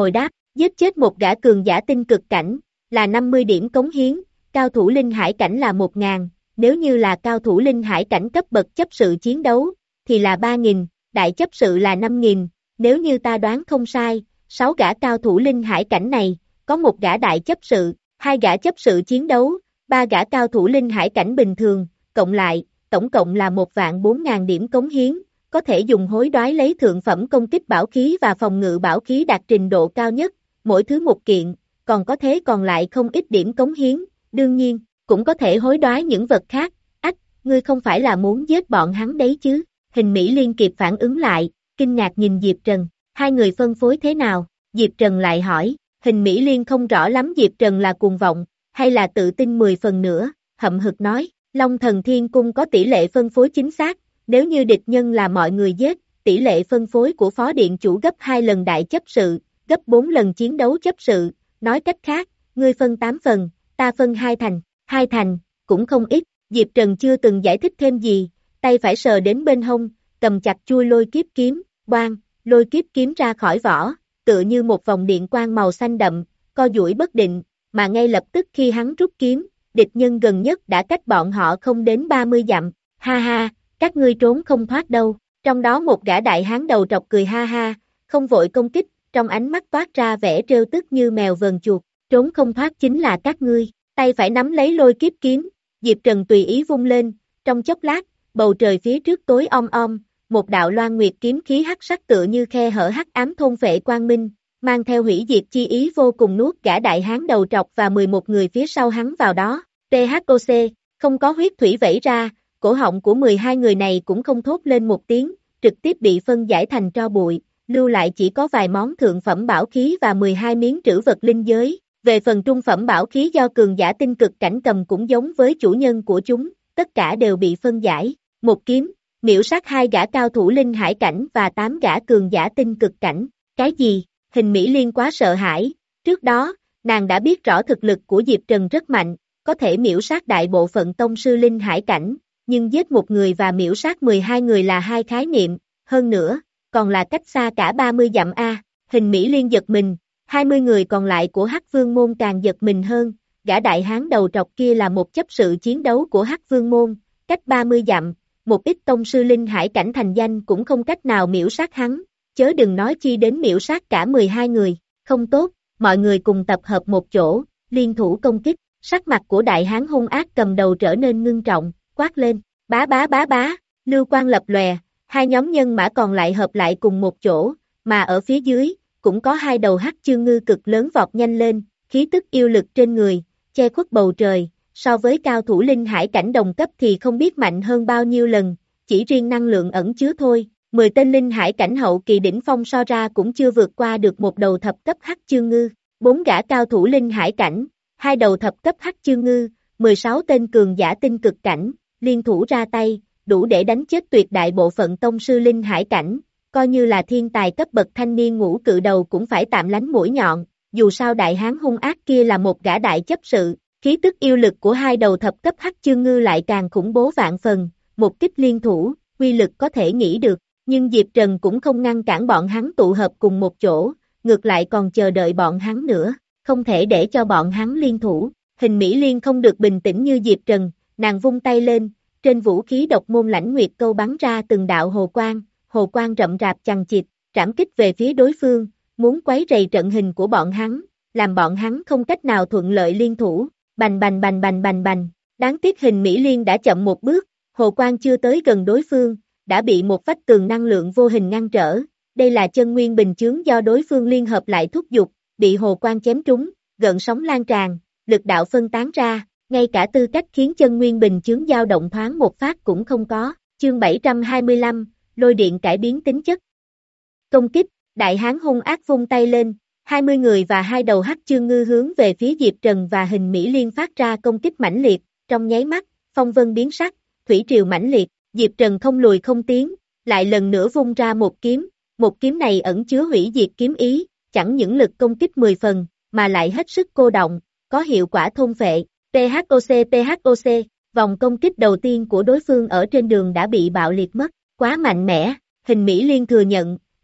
Speaker 2: Giết chết một gã cường giả tinh cực cảnh, là năm mươi điểm cống hiến, cao thủ linh hải cảnh là một nghìn, nếu như là cao thủ linh hải cảnh cấp bậc chấp sự chiến đấu, thì là ba nghìn, đại chấp sự là năm nghìn, nếu như ta đoán không sai, sáu gã cao thủ linh hải cảnh này, có một gã đại chấp sự, hai gã chấp sự chiến đấu, ba gã cao thủ linh hải cảnh bình thường, cộng lại, tổng cộng là một vạn bốn ngàn điểm cống hiến, có thể dùng hối đoái lấy thượng phẩm công kích bảo khí và phòng ngự bảo khí đạt trình độ cao nhất, mỗi thứ một kiện, còn có thế còn lại không ít điểm cống hiến, đương nhiên, cũng có thể hối đoái những vật khác, ách, ngươi không phải là muốn giết bọn hắn đấy chứ, Hình Mỹ Liên kịp phản ứng lại, kinh ngạc nhìn Diệp Trần, hai người phân phối thế nào, Diệp Trần lại hỏi, Hình Mỹ Liên không rõ lắm Diệp Trần là cuồng vọng, hay là tự tin mười phần nữa, hậm hực nói, Long Thần Thiên Cung có tỷ lệ phân phối chính xác, nếu như địch nhân là mọi người giết, tỷ lệ phân phối của Phó Điện Chủ gấp hai lần đại chấp sự, gấp bốn lần chiến đấu chấp sự, nói cách khác, ngươi phân tám phần, ta phân hai thành, hai thành, cũng không ít, Diệp Trần chưa từng giải thích thêm gì, tay phải sờ đến bên hông, cầm chặt chui lôi kiếp kiếm, boang, lôi kiếp kiếm ra khỏi vỏ, tựa như một vòng điện quang màu xanh đậm, co duỗi bất định, mà ngay lập tức khi hắn rút kiếm, địch nhân gần nhất đã cách bọn họ không đến ba mươi dặm, ha ha, các ngươi trốn không thoát đâu, trong đó một gã đại hán đầu trọc cười ha ha, không vội công kích, trong ánh mắt toát ra vẻ trêu tức như mèo vờn chuột, trốn không thoát chính là các ngươi, tay phải nắm lấy lôi kiếp kiếm, Diệp Trần tùy ý vung lên, trong chốc lát, bầu trời phía trước tối om om, một đạo loan nguyệt kiếm khí hắc sắc tựa như khe hở hắc ám thôn phệ quang minh, mang theo hủy diệt chi ý vô cùng nuốt gã đại hán đầu trọc và mười một người phía sau hắn vào đó, tê hát ô xê, không có huyết thủy vẩy ra, cổ họng của mười hai người này cũng không thốt lên một tiếng, trực tiếp bị phân giải thành tro bụi, lưu lại chỉ có vài món thượng phẩm bảo khí và mười hai miếng trữ vật linh giới, về phần trung phẩm bảo khí do cường giả tinh cực cảnh cầm cũng giống với chủ nhân của chúng, tất cả đều bị phân giải, một kiếm, miểu sát hai gã cao thủ linh hải cảnh và tám gã cường giả tinh cực cảnh, cái gì, Hình Mỹ Liên quá sợ hãi, trước đó, nàng đã biết rõ thực lực của Diệp Trần rất mạnh, có thể miểu sát đại bộ phận tông sư linh hải cảnh, nhưng giết một người và miểu sát mười hai người là hai khái niệm, hơn nữa, còn là cách xa cả ba mươi dặm a. Hình Mỹ Liên giật mình, hai mươi người còn lại của Hắc Vương môn càng giật mình hơn, gã đại hán đầu trọc kia là một chấp sự chiến đấu của Hắc Vương môn, cách ba mươi dặm, một ít tông sư linh hải cảnh thành danh cũng không cách nào miểu sát hắn, chớ đừng nói chi đến miểu sát cả mười hai người, không tốt, mọi người cùng tập hợp một chỗ, liên thủ công kích, sắc mặt của đại hán hung ác cầm đầu trở nên ngưng trọng, quát lên, bá bá bá bá, lưu quang lập lòe, hai nhóm nhân mã còn lại hợp lại cùng một chỗ, mà ở phía dưới, cũng có hai đầu hắc chương ngư cực lớn vọt nhanh lên, khí tức yêu lực trên người, che khuất bầu trời, so với cao thủ linh hải cảnh đồng cấp thì không biết mạnh hơn bao nhiêu lần, chỉ riêng năng lượng ẩn chứa thôi, mười tên linh hải cảnh hậu kỳ đỉnh phong so ra cũng chưa vượt qua được một đầu thập cấp hắc chương ngư, bốn gã cao thủ linh hải cảnh, hai đầu thập cấp hắc chương ngư, mười sáu tên cường giả tinh cực cảnh, liên thủ ra tay, đủ để đánh chết tuyệt đại bộ phận tông sư linh hải cảnh, coi như là thiên tài cấp bậc thanh niên ngũ cự đầu cũng phải tạm lánh mũi nhọn, dù sao đại hán hung ác kia là một gã đại chấp sự, khí tức yêu lực của hai đầu thập cấp hắc chương ngư lại càng khủng bố vạn phần, một kích liên thủ, uy lực có thể nghĩ được, nhưng Diệp Trần cũng không ngăn cản bọn hắn tụ hợp cùng một chỗ, ngược lại còn chờ đợi bọn hắn nữa, không thể để cho bọn hắn liên thủ, Hình Mỹ Liên không được bình tĩnh như Diệp Trần, nàng vung tay lên, trên vũ khí độc môn lãnh nguyệt câu bắn ra từng đạo hồ quang, hồ quang rậm rạp chằng chịt, trảm kích về phía đối phương, muốn quấy rầy trận hình của bọn hắn, làm bọn hắn không cách nào thuận lợi liên thủ, bành bành bành bành bành bành, đáng tiếc Hình Mỹ Liên đã chậm một bước, hồ quang chưa tới gần đối phương, đã bị một vách tường năng lượng vô hình ngăn trở, đây là chân nguyên bình chướng do đối phương liên hợp lại thúc giục, bị hồ quang chém trúng, gợn sóng lan tràn, lực đạo phân tán ra, ngay cả tư cách khiến chân nguyên bình chướng dao động thoáng một phát cũng không có, chương bảy trăm hai mươi lăm, lôi điện cải biến tính chất. Công kích, đại hán hung ác vung tay lên, hai mươi người và hai đầu hắc chương ngư hướng về phía Diệp Trần và Hình Mỹ Liên phát ra công kích mãnh liệt, trong nháy mắt, phong vân biến sắc, thủy triều mãnh liệt, Diệp Trần không lùi không tiến, lại lần nữa vung ra một kiếm, một kiếm này ẩn chứa hủy diệt kiếm ý, chẳng những lực công kích mười phần, mà lại hết sức cô động, có hiệu quả thôn phệ, tê hát ô xê tê hát ô xê, vòng công kích đầu tiên của đối phương ở trên đường đã bị bạo liệt mất, quá mạnh mẽ, Hình Mỹ Liên thừa nhận,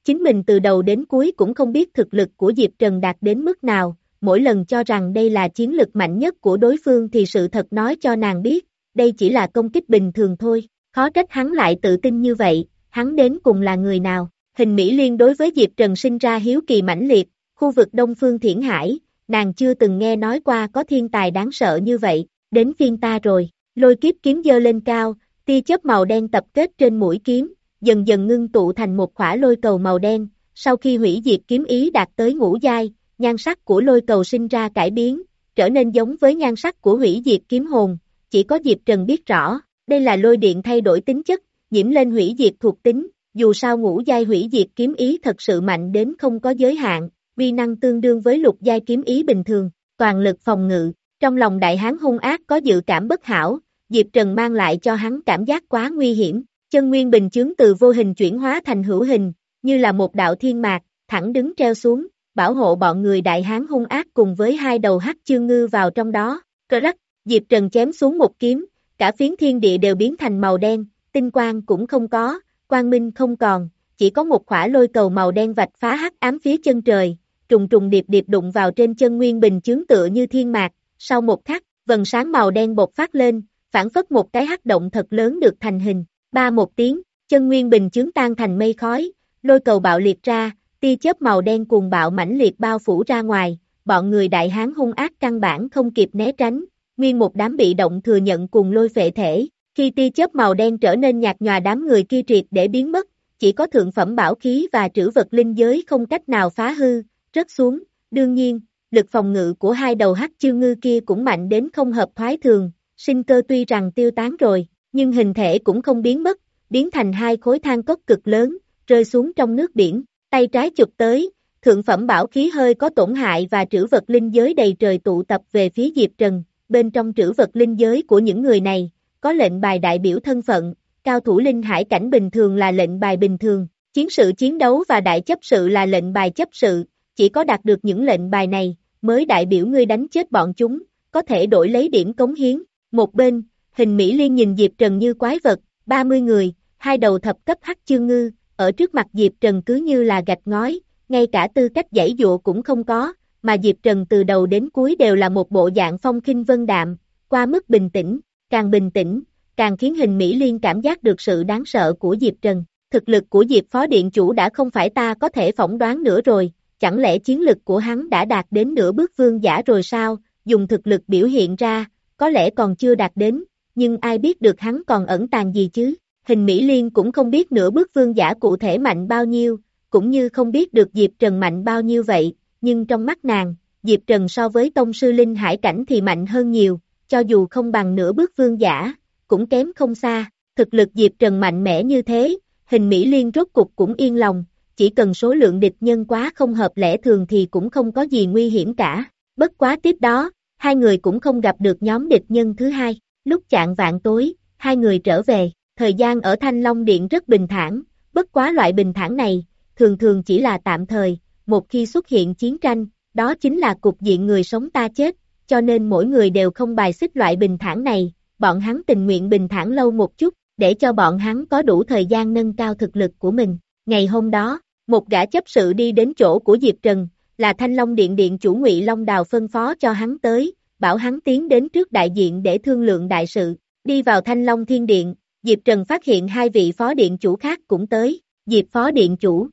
Speaker 2: chính mình từ đầu đến cuối cũng không biết thực lực của Diệp Trần đạt đến mức nào, mỗi lần cho rằng đây là chiến lực mạnh nhất của đối phương thì sự thật nói cho nàng biết, đây chỉ là công kích bình thường thôi, khó trách hắn lại tự tin như vậy, hắn đến cùng là người nào. Hình Mỹ Liên đối với Diệp Trần sinh ra hiếu kỳ mãnh liệt, khu vực Đông Phương Thiển Hải, nàng chưa từng nghe nói qua có thiên tài đáng sợ như vậy, đến phiên ta rồi, lôi kiếp kiếm giơ lên cao, tia chớp màu đen tập kết trên mũi kiếm, dần dần ngưng tụ thành một khỏa lôi cầu màu đen, sau khi hủy diệt kiếm ý đạt tới ngũ giai, nhan sắc của lôi cầu sinh ra cải biến, trở nên giống với nhan sắc của hủy diệt kiếm hồn, chỉ có Diệp Trần biết rõ, đây là lôi điện thay đổi tính chất, nhiễm lên hủy diệt thuộc tính, dù sao ngũ giai hủy diệt kiếm ý thật sự mạnh đến không có giới hạn, uy năng tương đương với lục giai kiếm ý bình thường, toàn lực phòng ngự, trong lòng đại hán hung ác có dự cảm bất hảo, Diệp Trần mang lại cho hắn cảm giác quá nguy hiểm, chân nguyên bình chướng từ vô hình chuyển hóa thành hữu hình, như là một đạo thiên mạc, thẳng đứng treo xuống, bảo hộ bọn người đại hán hung ác cùng với hai đầu hắc chương ngư vào trong đó, cơ rắc, Diệp Trần chém xuống một kiếm, cả phiến thiên địa đều biến thành màu đen, tinh quang cũng không có, quang minh không còn, chỉ có một khỏa lôi cầu màu đen vạch phá hắc ám phía chân trời, trùng trùng điệp điệp đụng vào trên chân nguyên bình chướng tựa như thiên mạc, sau một khắc, vầng sáng màu đen bột phát lên, phản phất một cái hắc động thật lớn được thành hình, ba một tiếng, chân nguyên bình chướng tan thành mây khói, lôi cầu bạo liệt ra, tia chớp màu đen cuồng bạo mãnh liệt bao phủ ra ngoài, bọn người đại hán hung ác căn bản không kịp né tránh, nguyên một đám bị động thừa nhận cùng lôi phệ thể, khi tia chớp màu đen trở nên nhạt nhòa đám người kia triệt để biến mất, chỉ có thượng phẩm bảo khí và trữ vật linh giới không cách nào phá hư, rớt xuống, đương nhiên, lực phòng ngự của hai đầu hắc chương ngư kia cũng mạnh đến không hợp thoái thường, sinh cơ tuy rằng tiêu tán rồi, nhưng hình thể cũng không biến mất, biến thành hai khối than cốc cực lớn, rơi xuống trong nước biển, tay trái chụp tới, thượng phẩm bảo khí hơi có tổn hại và trữ vật linh giới đầy trời tụ tập về phía Diệp Trần, bên trong trữ vật linh giới của những người này, có lệnh bài đại biểu thân phận, cao thủ linh hải cảnh bình thường là lệnh bài bình thường, chiến sự chiến đấu và đại chấp sự là lệnh bài chấp sự, chỉ có đạt được những lệnh bài này, mới đại biểu ngươi đánh chết bọn chúng, có thể đổi lấy điểm cống hiến. Một bên, Hình Mỹ Liên nhìn Diệp Trần như quái vật, ba mươi người, hai đầu thập cấp hắc chương ngư, ở trước mặt Diệp Trần cứ như là gạch ngói, ngay cả tư cách giãy dụa cũng không có, mà Diệp Trần từ đầu đến cuối đều là một bộ dạng phong khinh vân đạm, qua mức bình tĩnh, càng bình tĩnh, càng khiến Hình Mỹ Liên cảm giác được sự đáng sợ của Diệp Trần. Thực lực của Diệp Phó Điện Chủ đã không phải ta có thể phỏng đoán nữa rồi, chẳng lẽ chiến lực của hắn đã đạt đến nửa bước vương giả rồi sao, dùng thực lực biểu hiện ra, có lẽ còn chưa đạt đến, nhưng ai biết được hắn còn ẩn tàng gì chứ, Hình Mỹ Liên cũng không biết nửa bước vương giả cụ thể mạnh bao nhiêu, cũng như không biết được Diệp Trần mạnh bao nhiêu vậy, nhưng trong mắt nàng, Diệp Trần so với tông sư linh hải cảnh thì mạnh hơn nhiều, cho dù không bằng nửa bước vương giả, cũng kém không xa, thực lực Diệp Trần mạnh mẽ như thế, Hình Mỹ Liên rốt cục cũng yên lòng, chỉ cần số lượng địch nhân quá không hợp lẽ thường thì cũng không có gì nguy hiểm cả, bất quá tiếp đó, hai người cũng không gặp được nhóm địch nhân thứ hai, lúc chạng vạn tối, hai người trở về, thời gian ở Thanh Long Điện rất bình thản, bất quá loại bình thản này, thường thường chỉ là tạm thời, một khi xuất hiện chiến tranh, đó chính là cục diện người sống ta chết, cho nên mỗi người đều không bài xích loại bình thản này, bọn hắn tình nguyện bình thản lâu một chút, để cho bọn hắn có đủ thời gian nâng cao thực lực của mình. Ngày hôm đó, một gã chấp sự đi đến chỗ của Diệp Trần, là Thanh Long Điện Điện chủ Ngụy Long Đào phân phó cho hắn tới, bảo hắn tiến đến trước đại diện để thương lượng đại sự, đi vào Thanh Long Thiên Điện, Diệp Trần phát hiện hai vị phó điện chủ khác cũng tới, Diệp Phó Điện chủ.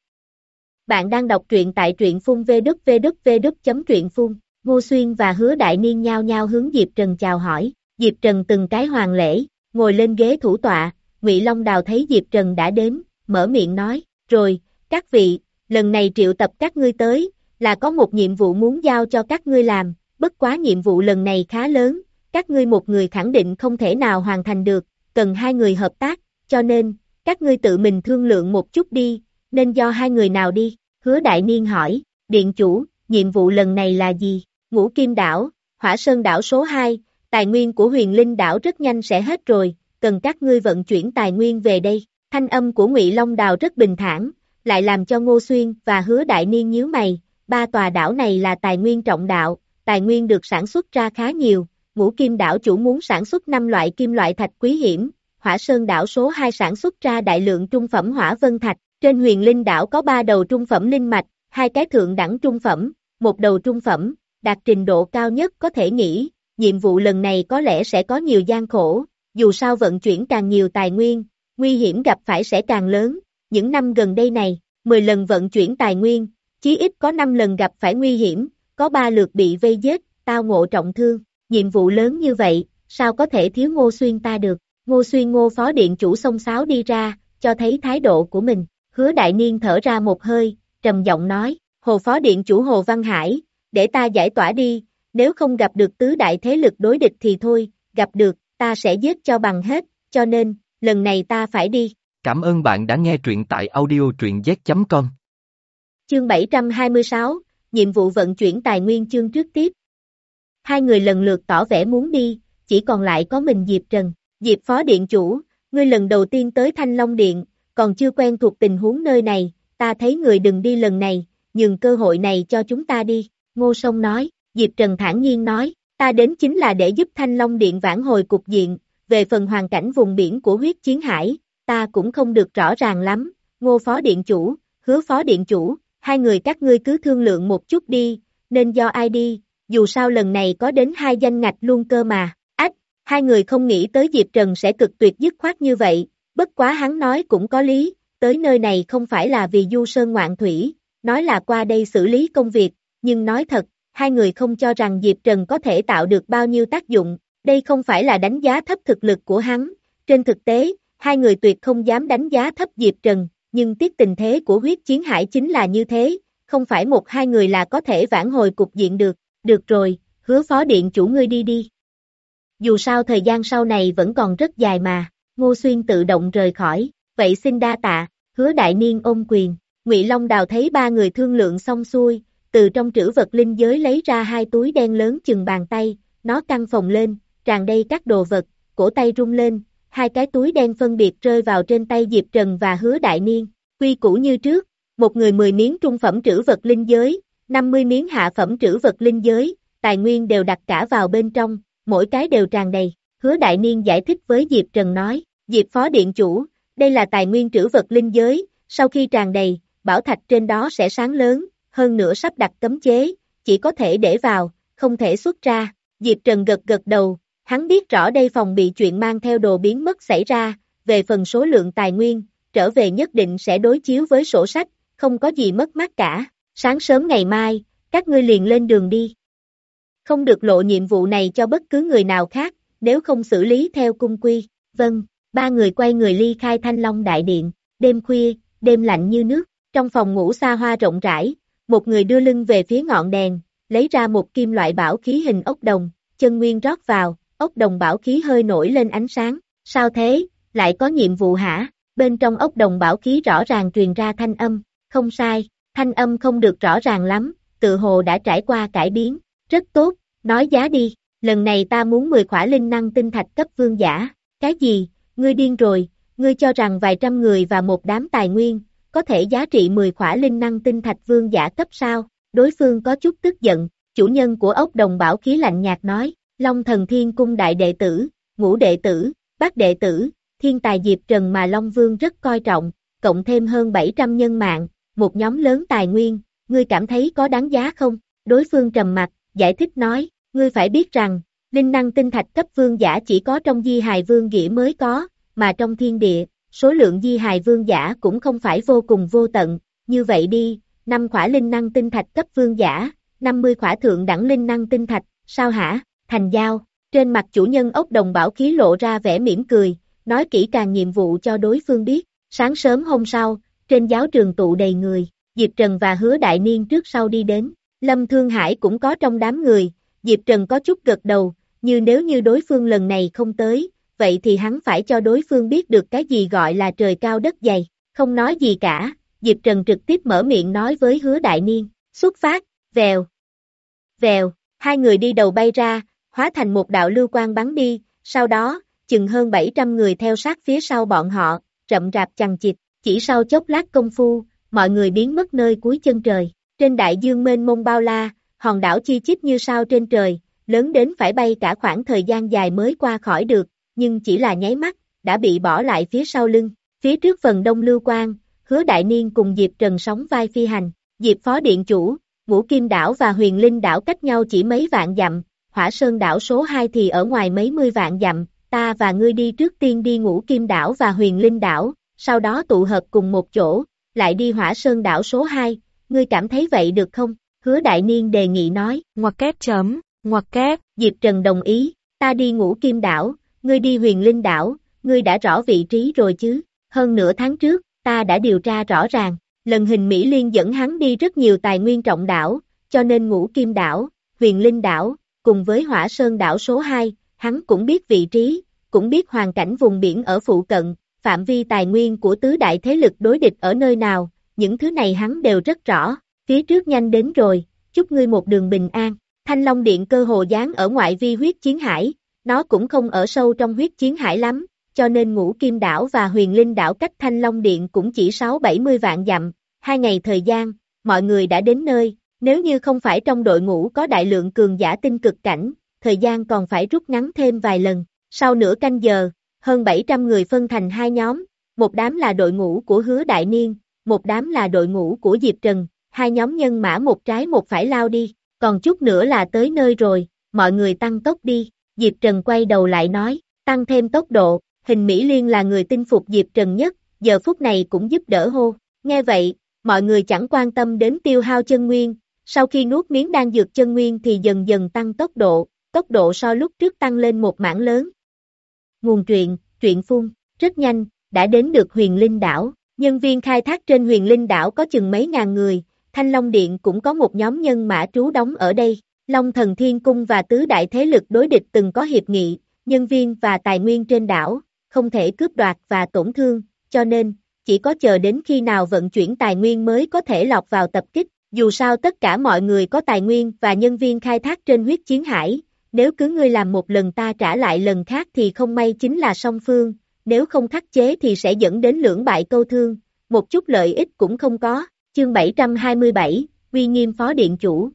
Speaker 2: Bạn đang đọc truyện tại truyện phun vê kép vê kép vê kép chấm truyện phun, Ngô Xuyên và Hứa Đại Niên nhao nhao hướng Diệp Trần chào hỏi, Diệp Trần từng cái hoàng lễ, ngồi lên ghế thủ tọa, Ngụy Long Đào thấy Diệp Trần đã đến, mở miệng nói, rồi, các vị, lần này triệu tập các ngươi tới, là có một nhiệm vụ muốn giao cho các ngươi làm, bất quá nhiệm vụ lần này khá lớn, các ngươi một người khẳng định không thể nào hoàn thành được, cần hai người hợp tác, cho nên, các ngươi tự mình thương lượng một chút đi, nên do hai người nào đi, Hứa Đại Niên hỏi, điện chủ, nhiệm vụ lần này là gì, Ngũ Kim Đảo, Hỏa Sơn Đảo số hai, tài nguyên của Huyền Linh Đảo rất nhanh sẽ hết rồi, cần các ngươi vận chuyển tài nguyên về đây, thanh âm của Ngụy Long Đào rất bình thản, lại làm cho Ngô Xuyên và Hứa Đại Niên nhíu mày, ba tòa đảo này là tài nguyên trọng đạo, tài nguyên được sản xuất ra khá nhiều, Ngũ Kim Đảo chủ muốn sản xuất năm loại kim loại thạch quý hiểm, Hỏa Sơn Đảo số hai sản xuất ra đại lượng trung phẩm hỏa vân thạch, Trên huyền linh đảo có ba đầu trung phẩm linh mạch, hai cái thượng đẳng trung phẩm, một đầu trung phẩm, đạt trình độ cao nhất có thể nghĩ, nhiệm vụ lần này có lẽ sẽ có nhiều gian khổ, dù sao vận chuyển càng nhiều tài nguyên, nguy hiểm gặp phải sẽ càng lớn, những năm gần đây này, mười lần vận chuyển tài nguyên, chí ít có năm lần gặp phải nguy hiểm, có ba lượt bị vây giết, tao ngộ trọng thương, nhiệm vụ lớn như vậy, sao có thể thiếu Ngô Xuyên ta được, Ngô Xuyên Ngô phó điện chủ xông xáo đi ra, cho thấy thái độ của mình, Hứa Đại Niên thở ra một hơi, trầm giọng nói, Hồ phó điện chủ Hồ Văn Hải, để ta giải tỏa đi, nếu không gặp được tứ đại thế lực đối địch thì thôi, gặp được, ta sẽ giết cho bằng hết, cho nên, lần này ta phải đi.
Speaker 1: Cảm ơn bạn đã nghe truyện tại audio truyện z chấm com.
Speaker 2: Chương bảy trăm hai mươi sáu, nhiệm vụ vận chuyển tài nguyên chương trước tiếp. Hai người lần lượt tỏ vẻ muốn đi, chỉ còn lại có mình Diệp Trần. Diệp phó điện chủ, ngươi lần đầu tiên tới Thanh Long Điện, còn chưa quen thuộc tình huống nơi này, ta thấy người đừng đi lần này, nhường cơ hội này cho chúng ta đi. Ngô Sông nói, Diệp Trần thản nhiên nói, ta đến chính là để giúp Thanh Long Điện vãn hồi cục diện, về phần hoàn cảnh vùng biển của huyết chiến hải, ta cũng không được rõ ràng lắm. Ngô phó điện chủ, Hứa phó điện chủ, hai người các ngươi cứ thương lượng một chút đi, nên do ai đi, dù sao lần này có đến hai danh ngạch luôn cơ mà. Ách, hai người không nghĩ tới Diệp Trần sẽ cực tuyệt dứt khoát như vậy, bất quá hắn nói cũng có lý, tới nơi này không phải là vì du sơn ngoạn thủy, nói là qua đây xử lý công việc, nhưng nói thật, hai người không cho rằng Diệp Trần có thể tạo được bao nhiêu tác dụng, đây không phải là đánh giá thấp thực lực của hắn, trên thực tế, hai người tuyệt không dám đánh giá thấp Diệp Trần, nhưng tiếc tình thế của huyết chiến hải chính là như thế, không phải một hai người là có thể vãn hồi cục diện được, được rồi, Hứa phó điện chủ ngươi đi đi. Dù sao thời gian sau này vẫn còn rất dài mà, Ngô Xuyên tự động rời khỏi, vậy xin đa tạ, Hứa Đại Niên ôm quyền, Ngụy Long Đào thấy ba người thương lượng xong xuôi, từ trong trữ vật linh giới lấy ra hai túi đen lớn chừng bàn tay, nó căng phồng lên, tràn đầy các đồ vật, cổ tay rung lên, hai cái túi đen phân biệt rơi vào trên tay Diệp Trần và Hứa Đại Niên, quy củ như trước, một người mười miếng trung phẩm trữ vật linh giới, năm mươi miếng hạ phẩm trữ vật linh giới, tài nguyên đều đặt cả vào bên trong, mỗi cái đều tràn đầy, Hứa Đại Niên giải thích với Diệp Trần nói, Diệp phó điện chủ, đây là tài nguyên trữ vật linh giới, sau khi tràn đầy, bảo thạch trên đó sẽ sáng lớn, hơn nữa sắp đặt cấm chế, chỉ có thể để vào, không thể xuất ra, Diệp Trần gật gật đầu, hắn biết rõ đây phòng bị chuyện mang theo đồ biến mất xảy ra, về phần số lượng tài nguyên, trở về nhất định sẽ đối chiếu với sổ sách, không có gì mất mát cả, sáng sớm ngày mai, các ngươi liền lên đường đi. Không được lộ nhiệm vụ này cho bất cứ người nào khác, nếu không xử lý theo cung quy, vâng, ba người quay người ly khai Thanh Long Đại Điện, đêm khuya, đêm lạnh như nước, trong phòng ngủ xa hoa rộng rãi, một người đưa lưng về phía ngọn đèn, lấy ra một kim loại bảo khí hình ốc đồng, chân nguyên rót vào, ốc đồng bảo khí hơi nổi lên ánh sáng, sao thế, lại có nhiệm vụ hả? Bên trong ốc đồng bảo khí rõ ràng truyền ra thanh âm, không sai, thanh âm không được rõ ràng lắm, tự hồ đã trải qua cải biến, rất tốt, nói giá đi, lần này ta muốn mười khỏa linh năng tinh thạch cấp vương giả, cái gì, ngươi điên rồi, ngươi cho rằng vài trăm người và một đám tài nguyên, có thể giá trị mười khỏa linh năng tinh thạch vương giả cấp sao, đối phương có chút tức giận, chủ nhân của ốc đồng bảo khí lạnh nhạt nói, Long Thần Thiên Cung đại đệ tử, ngũ đệ tử, bát đệ tử, thiên tài Diệp Trần mà Long Vương rất coi trọng, cộng thêm hơn bảy trăm nhân mạng, một nhóm lớn tài nguyên, ngươi cảm thấy có đáng giá không? Đối phương trầm mặt, giải thích nói, ngươi phải biết rằng, linh năng tinh thạch cấp vương giả chỉ có trong di hài vương nghĩa mới có, mà trong thiên địa, số lượng di hài vương giả cũng không phải vô cùng vô tận, như vậy đi, năm khỏa linh năng tinh thạch cấp vương giả, năm mươi khỏa thượng đẳng linh năng tinh thạch, sao hả, thành giao, trên mặt chủ nhân ốc đồng bảo khí lộ ra vẻ mỉm cười, nói kỹ càng nhiệm vụ cho đối phương biết, sáng sớm hôm sau, trên giáo trường tụ đầy người, Diệp Trần và Hứa Đại Niên trước sau đi đến, Lâm Thương Hải cũng có trong đám người, Diệp Trần có chút gật đầu, như nếu như đối phương lần này không tới, vậy thì hắn phải cho đối phương biết được cái gì gọi là trời cao đất dày, không nói gì cả, Diệp Trần trực tiếp mở miệng nói với Hứa Đại Niên, xuất phát, vèo, vèo, hai người đi đầu bay ra, hóa thành một đạo lưu quang bắn đi, sau đó, chừng hơn bảy trăm người theo sát phía sau bọn họ, rậm rạp chằng chịt, chỉ sau chốc lát công phu, mọi người biến mất nơi cuối chân trời, trên đại dương mênh mông bao la, hòn đảo chi chít như sao trên trời, lớn đến phải bay cả khoảng thời gian dài mới qua khỏi được, nhưng chỉ là nháy mắt, đã bị bỏ lại phía sau lưng, phía trước phần đông lưu quang, Hứa Đại Niên cùng Diệp Trần sóng vai phi hành. Diệp Phó Điện Chủ, Ngũ Kim Đảo và Huyền Linh Đảo cách nhau chỉ mấy vạn dặm, Hỏa Sơn Đảo số hai thì ở ngoài mấy mươi vạn dặm, ta và ngươi đi trước tiên đi Ngũ Kim Đảo và Huyền Linh Đảo, sau đó tụ hợp cùng một chỗ, lại đi Hỏa Sơn Đảo số hai, ngươi cảm thấy vậy được không? Hứa Đại Niên đề nghị nói.
Speaker 3: Ngoặc kép chấm, ngoặc kép.
Speaker 2: Diệp Trần đồng ý, ta đi Ngũ Kim Đảo, ngươi đi Huyền Linh Đảo, ngươi đã rõ vị trí rồi chứ? Hơn nửa tháng trước, ta đã điều tra rõ ràng, lần Hình Mỹ Liên dẫn hắn đi rất nhiều tài nguyên trọng đảo, cho nên Ngũ Kim Đảo, Huyền Linh Đảo, cùng với Hỏa Sơn Đảo số hai, hắn cũng biết vị trí, cũng biết hoàn cảnh vùng biển ở phụ cận, phạm vi tài nguyên của tứ đại thế lực đối địch ở nơi nào, những thứ này hắn đều rất rõ, phía trước nhanh đến rồi, chúc ngươi một đường bình an. Thanh Long Điện cơ hồ dán ở ngoại vi huyết chiến hải, nó cũng không ở sâu trong huyết chiến hải lắm, cho nên Ngũ Kim Đảo và Huyền Linh Đảo cách Thanh Long Điện cũng chỉ sáu bảy mươi vạn dặm, hai ngày thời gian, mọi người đã đến nơi, nếu như không phải trong đội ngũ có đại lượng cường giả tinh cực cảnh, thời gian còn phải rút ngắn thêm vài lần. Sau nửa canh giờ, hơn bảy trăm người phân thành hai nhóm, một đám là đội ngũ của Hứa Đại Niên, một đám là đội ngũ của Diệp Trần, hai nhóm nhân mã một trái một phải lao đi, còn chút nữa là tới nơi rồi, mọi người tăng tốc đi. Diệp Trần quay đầu lại nói, tăng thêm tốc độ. Hình Mỹ Liên là người tinh phục Diệp Trần nhất, giờ phút này cũng giúp đỡ hô. Nghe vậy, mọi người chẳng quan tâm đến tiêu hao chân nguyên, sau khi nuốt miếng đan dược chân nguyên thì dần dần tăng tốc độ, tốc độ so lúc trước tăng lên một mảng lớn. Nguồn truyện, truyện phun, rất nhanh, đã đến được Huyền Linh Đảo, nhân viên khai thác trên Huyền Linh Đảo có chừng mấy ngàn người, Thanh Long Điện cũng có một nhóm nhân mã trú đóng ở đây, Long Thần Thiên Cung và tứ đại thế lực đối địch từng có hiệp nghị, nhân viên và tài nguyên trên đảo không thể cướp đoạt và tổn thương, cho nên, chỉ có chờ đến khi nào vận chuyển tài nguyên mới có thể lọt vào tập kích, dù sao tất cả mọi người có tài nguyên và nhân viên khai thác trên huyết chiến hải, nếu cứ ngươi làm một lần ta trả lại lần khác thì không may chính là song phương, nếu không khắc chế thì sẽ dẫn đến lưỡng bại câu thương, một chút lợi ích cũng không có. Chương bảy trăm hai mươi bảy, uy nghiêm Phó Điện Chủ.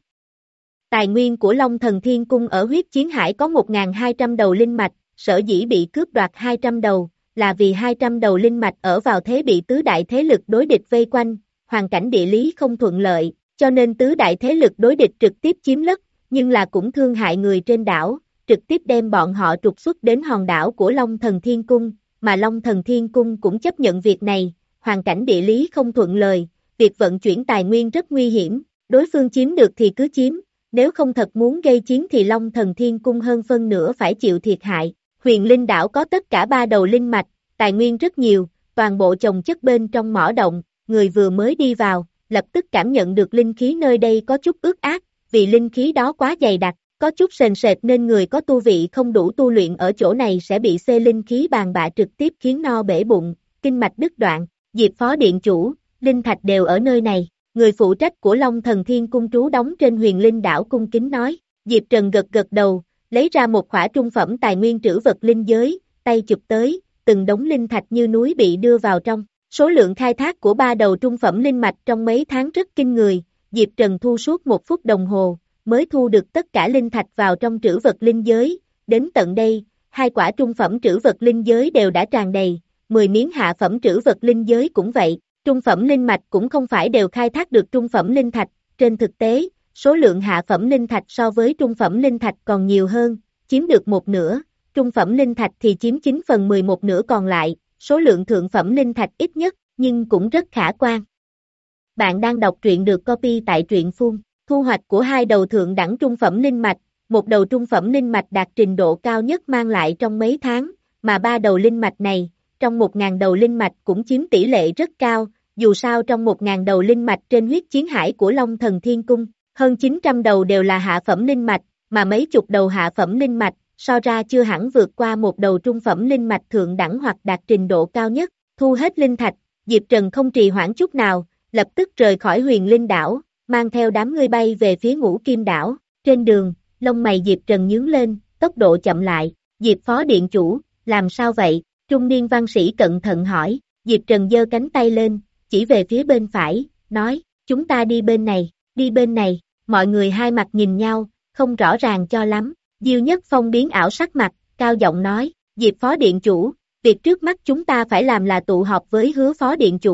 Speaker 2: Tài nguyên của Long Thần Thiên Cung ở huyết chiến hải có một nghìn hai trăm đầu linh mạch, sở dĩ bị cướp đoạt hai trăm đầu, là vì hai trăm đầu linh mạch ở vào thế bị tứ đại thế lực đối địch vây quanh, hoàn cảnh địa lý không thuận lợi, cho nên tứ đại thế lực đối địch trực tiếp chiếm lất, nhưng là cũng thương hại người trên đảo, trực tiếp đem bọn họ trục xuất đến hòn đảo của Long Thần Thiên Cung, mà Long Thần Thiên Cung cũng chấp nhận việc này, hoàn cảnh địa lý không thuận lợi, việc vận chuyển tài nguyên rất nguy hiểm, đối phương chiếm được thì cứ chiếm, nếu không thật muốn gây chiến thì Long Thần Thiên Cung hơn phân nửa phải chịu thiệt hại. Huyền Linh Đảo có tất cả ba đầu linh mạch, tài nguyên rất nhiều, toàn bộ chồng chất bên trong mỏ động, người vừa mới đi vào, lập tức cảm nhận được linh khí nơi đây có chút ướt át, vì linh khí đó quá dày đặc, có chút sền sệt nên người có tu vị không đủ tu luyện ở chỗ này sẽ bị xê linh khí bàn bạ trực tiếp khiến no bể bụng, kinh mạch đứt đoạn. Diệp Phó Điện Chủ, linh thạch đều ở nơi này, người phụ trách của Long Thần Thiên Cung trú đóng trên Huyền Linh Đảo cung kính nói. Diệp Trần gật gật đầu, lấy ra một khỏa trung phẩm tài nguyên trữ vật linh giới, tay chụp tới, từng đống linh thạch như núi bị đưa vào trong. Số lượng khai thác của ba đầu trung phẩm linh mạch trong mấy tháng rất kinh người, Diệp Trần thu suốt một phút đồng hồ, mới thu được tất cả linh thạch vào trong trữ vật linh giới, đến tận đây, hai quả trung phẩm trữ vật linh giới đều đã tràn đầy, mười miếng hạ phẩm trữ vật linh giới cũng vậy, trung phẩm linh mạch cũng không phải đều khai thác được trung phẩm linh thạch, trên thực tế, số lượng hạ phẩm linh thạch so với trung phẩm linh thạch còn nhiều hơn, chiếm được một nửa, trung phẩm linh thạch thì chiếm chín phần mười một nửa còn lại, số lượng thượng phẩm linh thạch ít nhất, nhưng cũng rất khả quan. Bạn đang đọc truyện được copy tại truyện phun, thu hoạch của hai đầu thượng đẳng trung phẩm linh mạch, một đầu trung phẩm linh mạch đạt trình độ cao nhất mang lại trong mấy tháng, mà ba đầu linh mạch này, trong một nghìn đầu linh mạch cũng chiếm tỷ lệ rất cao, dù sao trong một nghìn đầu linh mạch trên huyết chiến hải của Long Thần Thiên Cung, hơn chín trăm đầu đều là hạ phẩm linh mạch, mà mấy chục đầu hạ phẩm linh mạch, so ra chưa hẳn vượt qua một đầu trung phẩm linh mạch thượng đẳng hoặc đạt trình độ cao nhất, thu hết linh thạch, Diệp Trần không trì hoãn chút nào, lập tức rời khỏi Huyền Linh Đảo, mang theo đám người bay về phía Ngũ Kim Đảo, trên đường, lông mày Diệp Trần nhướng lên, tốc độ chậm lại, Diệp Phó Điện Chủ, làm sao vậy, trung niên văn sĩ cẩn thận hỏi, Diệp Trần giơ cánh tay lên, chỉ về phía bên phải, nói, chúng ta đi bên này, đi bên này, mọi người hai mặt nhìn nhau, không rõ ràng cho lắm, Diêu Nhất Phong biến ảo sắc mặt, cao giọng nói, Diệp Phó Điện Chủ, việc trước mắt chúng ta phải làm là tụ họp với Hứa Phó Điện Chủ,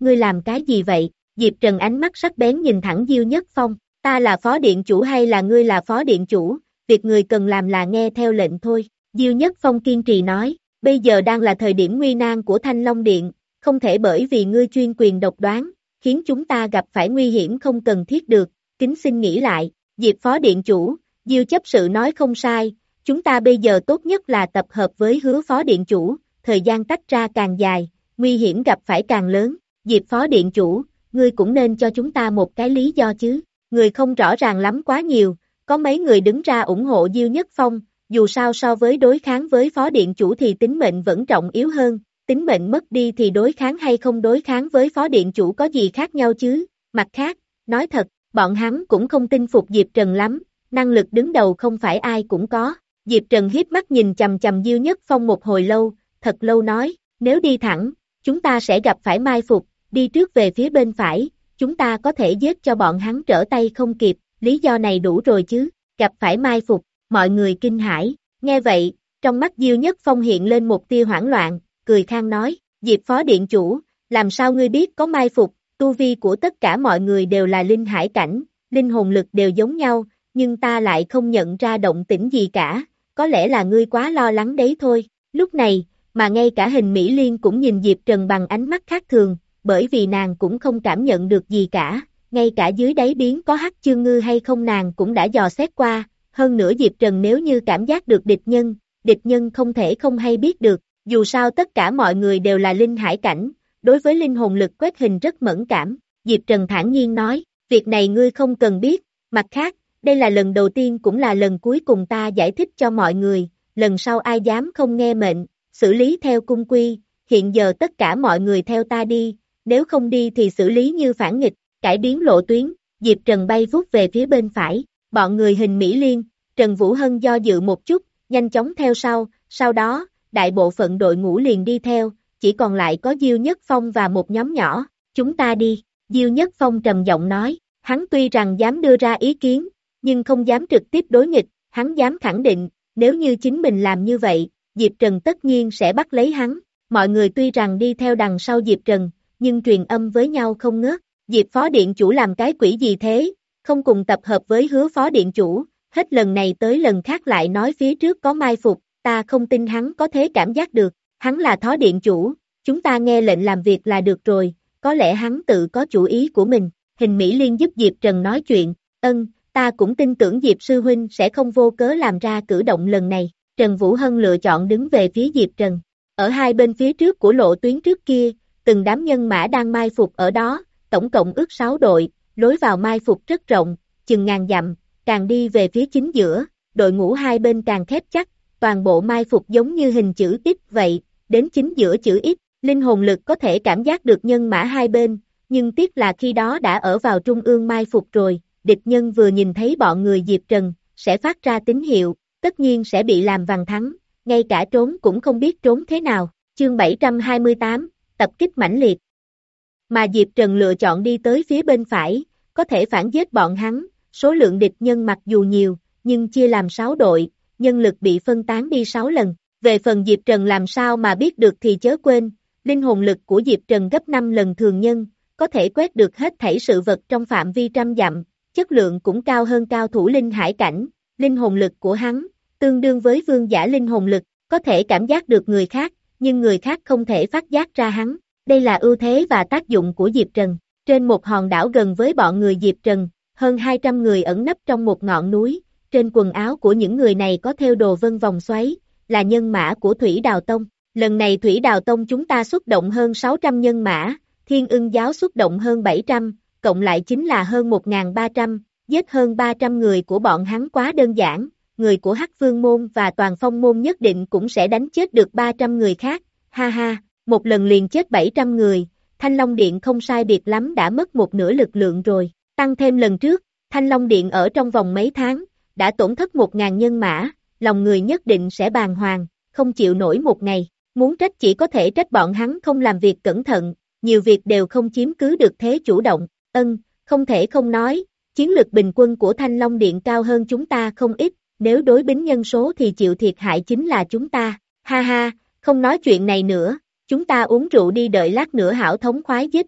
Speaker 2: ngươi làm cái gì vậy? Diệp Trần ánh mắt sắc bén nhìn thẳng Diêu Nhất Phong, ta là phó điện chủ hay là ngươi là phó điện chủ, việc người cần làm là nghe theo lệnh thôi. Diêu Nhất Phong kiên trì nói, bây giờ đang là thời điểm nguy nan của Thanh Long Điện, không thể bởi vì ngươi chuyên quyền độc đoán, khiến chúng ta gặp phải nguy hiểm không cần thiết được, kính xin nghĩ lại. Diệp phó điện chủ, Diêu chấp sự nói không sai, chúng ta bây giờ tốt nhất là tập hợp với Hứa phó điện chủ, thời gian tách ra càng dài, nguy hiểm gặp phải càng lớn. Diệp phó điện chủ, ngươi cũng nên cho chúng ta một cái lý do chứ, người không rõ ràng lắm quá nhiều, có mấy người đứng ra ủng hộ Diêu Nhất Phong, dù sao so với đối kháng với phó điện chủ thì tính mệnh vẫn trọng yếu hơn, tính mệnh mất đi thì đối kháng hay không đối kháng với phó điện chủ có gì khác nhau chứ. Mặt khác, nói thật, bọn hắn cũng không tin phục Diệp Trần lắm, năng lực đứng đầu không phải ai cũng có. Diệp Trần hiếp mắt nhìn chầm chầm Diêu Nhất Phong một hồi lâu, thật lâu nói, nếu đi thẳng, chúng ta sẽ gặp phải mai phục, đi trước về phía bên phải, chúng ta có thể giết cho bọn hắn trở tay không kịp, lý do này đủ rồi chứ, gặp phải mai phục, mọi người kinh hãi. Nghe vậy, trong mắt Diêu Nhất Phong hiện lên một tia hoảng loạn, cười khang nói, Diệp phó điện chủ, làm sao ngươi biết có mai phục, tu vi của tất cả mọi người đều là linh hải cảnh, linh hồn lực đều giống nhau, nhưng ta lại không nhận ra động tĩnh gì cả, có lẽ là ngươi quá lo lắng đấy thôi. Lúc này, mà ngay cả Hình Mỹ Liên cũng nhìn Diệp Trần bằng ánh mắt khác thường, bởi vì nàng cũng không cảm nhận được gì cả, ngay cả dưới đáy biến có hắc chương ngư hay không nàng cũng đã dò xét qua, hơn nữa Diệp Trần nếu như cảm giác được địch nhân, địch nhân không thể không hay biết được, dù sao tất cả mọi người đều là linh hải cảnh, đối với linh hồn lực quét hình rất mẫn cảm. Diệp Trần thản nhiên nói, việc này ngươi không cần biết, mặt khác, đây là lần đầu tiên cũng là lần cuối cùng ta giải thích cho mọi người, lần sau ai dám không nghe mệnh, xử lý theo cung quy, hiện giờ tất cả mọi người theo ta đi, nếu không đi thì xử lý như phản nghịch, cải biến lộ tuyến. Diệp Trần bay vút về phía bên phải, bọn người Hình Mỹ Liên, Trần Vũ Hân do dự một chút, nhanh chóng theo sau, sau đó, đại bộ phận đội ngũ liền đi theo, chỉ còn lại có Diêu Nhất Phong và một nhóm nhỏ, chúng ta đi. Diêu Nhất Phong trầm giọng nói, hắn tuy rằng dám đưa ra ý kiến, nhưng không dám trực tiếp đối nghịch, hắn dám khẳng định, nếu như chính mình làm như vậy, Diệp Trần tất nhiên sẽ bắt lấy hắn. Mọi người tuy rằng đi theo đằng sau Diệp Trần, nhưng truyền âm với nhau không ngớt, Diệp phó điện chủ làm cái quỷ gì thế, không cùng tập hợp với Hứa phó điện chủ, hết lần này tới lần khác lại nói phía trước có mai phục, ta không tin hắn có thế cảm giác được, hắn là phó điện chủ, chúng ta nghe lệnh làm việc là được rồi, có lẽ hắn tự có chủ ý của mình. Hình Mỹ Liên giúp Diệp Trần nói chuyện, ân, ta cũng tin tưởng Diệp sư huynh sẽ không vô cớ làm ra cử động lần này. Trần Vũ Hân lựa chọn đứng về phía Diệp Trần, ở hai bên phía trước của lộ tuyến trước kia, từng đám nhân mã đang mai phục ở đó, tổng cộng ước sáu đội, lối vào mai phục rất rộng, chừng ngàn dặm, càng đi về phía chính giữa, đội ngũ hai bên càng khép chắc, toàn bộ mai phục giống như hình chữ X vậy, đến chính giữa chữ X, linh hồn lực có thể cảm giác được nhân mã hai bên, nhưng tiếc là khi đó đã ở vào trung ương mai phục rồi, địch nhân vừa nhìn thấy bọn người Diệp Trần, sẽ phát ra tín hiệu, tất nhiên sẽ bị làm vằn thắng, ngay cả trốn cũng không biết trốn thế nào. Chương bảy trăm hai mươi tám, tập kích mãnh liệt. Mà Diệp Trần lựa chọn đi tới phía bên phải, có thể phản giết bọn hắn, số lượng địch nhân mặc dù nhiều, nhưng chia làm sáu đội, nhân lực bị phân tán đi sáu lần. Về phần Diệp Trần làm sao mà biết được thì chớ quên, linh hồn lực của Diệp Trần gấp năm lần thường nhân, có thể quét được hết thảy sự vật trong phạm vi trăm dặm, chất lượng cũng cao hơn cao thủ linh hải cảnh, linh hồn lực của hắn, tương đương với vương giả linh hồn lực, có thể cảm giác được người khác, nhưng người khác không thể phát giác ra hắn. Đây là ưu thế và tác dụng của Diệp Trần. Trên một hòn đảo gần với bọn người Diệp Trần, hơn hai trăm người ẩn nấp trong một ngọn núi, trên quần áo của những người này có thêu đồ vân vòng xoáy, là nhân mã của Thủy Đào Tông. Lần này Thủy Đào Tông chúng ta xuất động hơn sáu trăm nhân mã, Thiên Ưng giáo xuất động hơn bảy trăm, cộng lại chính là hơn một nghìn ba trăm, giết hơn ba trăm người của bọn hắn quá đơn giản, người của Hắc Vương môn và Toàn Phong môn nhất định cũng sẽ đánh chết được ba trăm người khác, ha ha, một lần liền chết bảy trăm người, Thanh Long Điện không sai biệt lắm đã mất một nửa lực lượng rồi, tăng thêm lần trước, Thanh Long Điện ở trong vòng mấy tháng, đã tổn thất một nghìn nhân mã, lòng người nhất định sẽ bàng hoàng, không chịu nổi một ngày, muốn trách chỉ có thể trách bọn hắn không làm việc cẩn thận, nhiều việc đều không chiếm cứ được thế chủ động, ân, không thể không nói, chiến lực bình quân của Thanh Long Điện cao hơn chúng ta không ít, nếu đối bính nhân số thì chịu thiệt hại chính là chúng ta, ha ha, không nói chuyện này nữa, chúng ta uống rượu đi đợi lát nữa hảo thống khoái giết địch.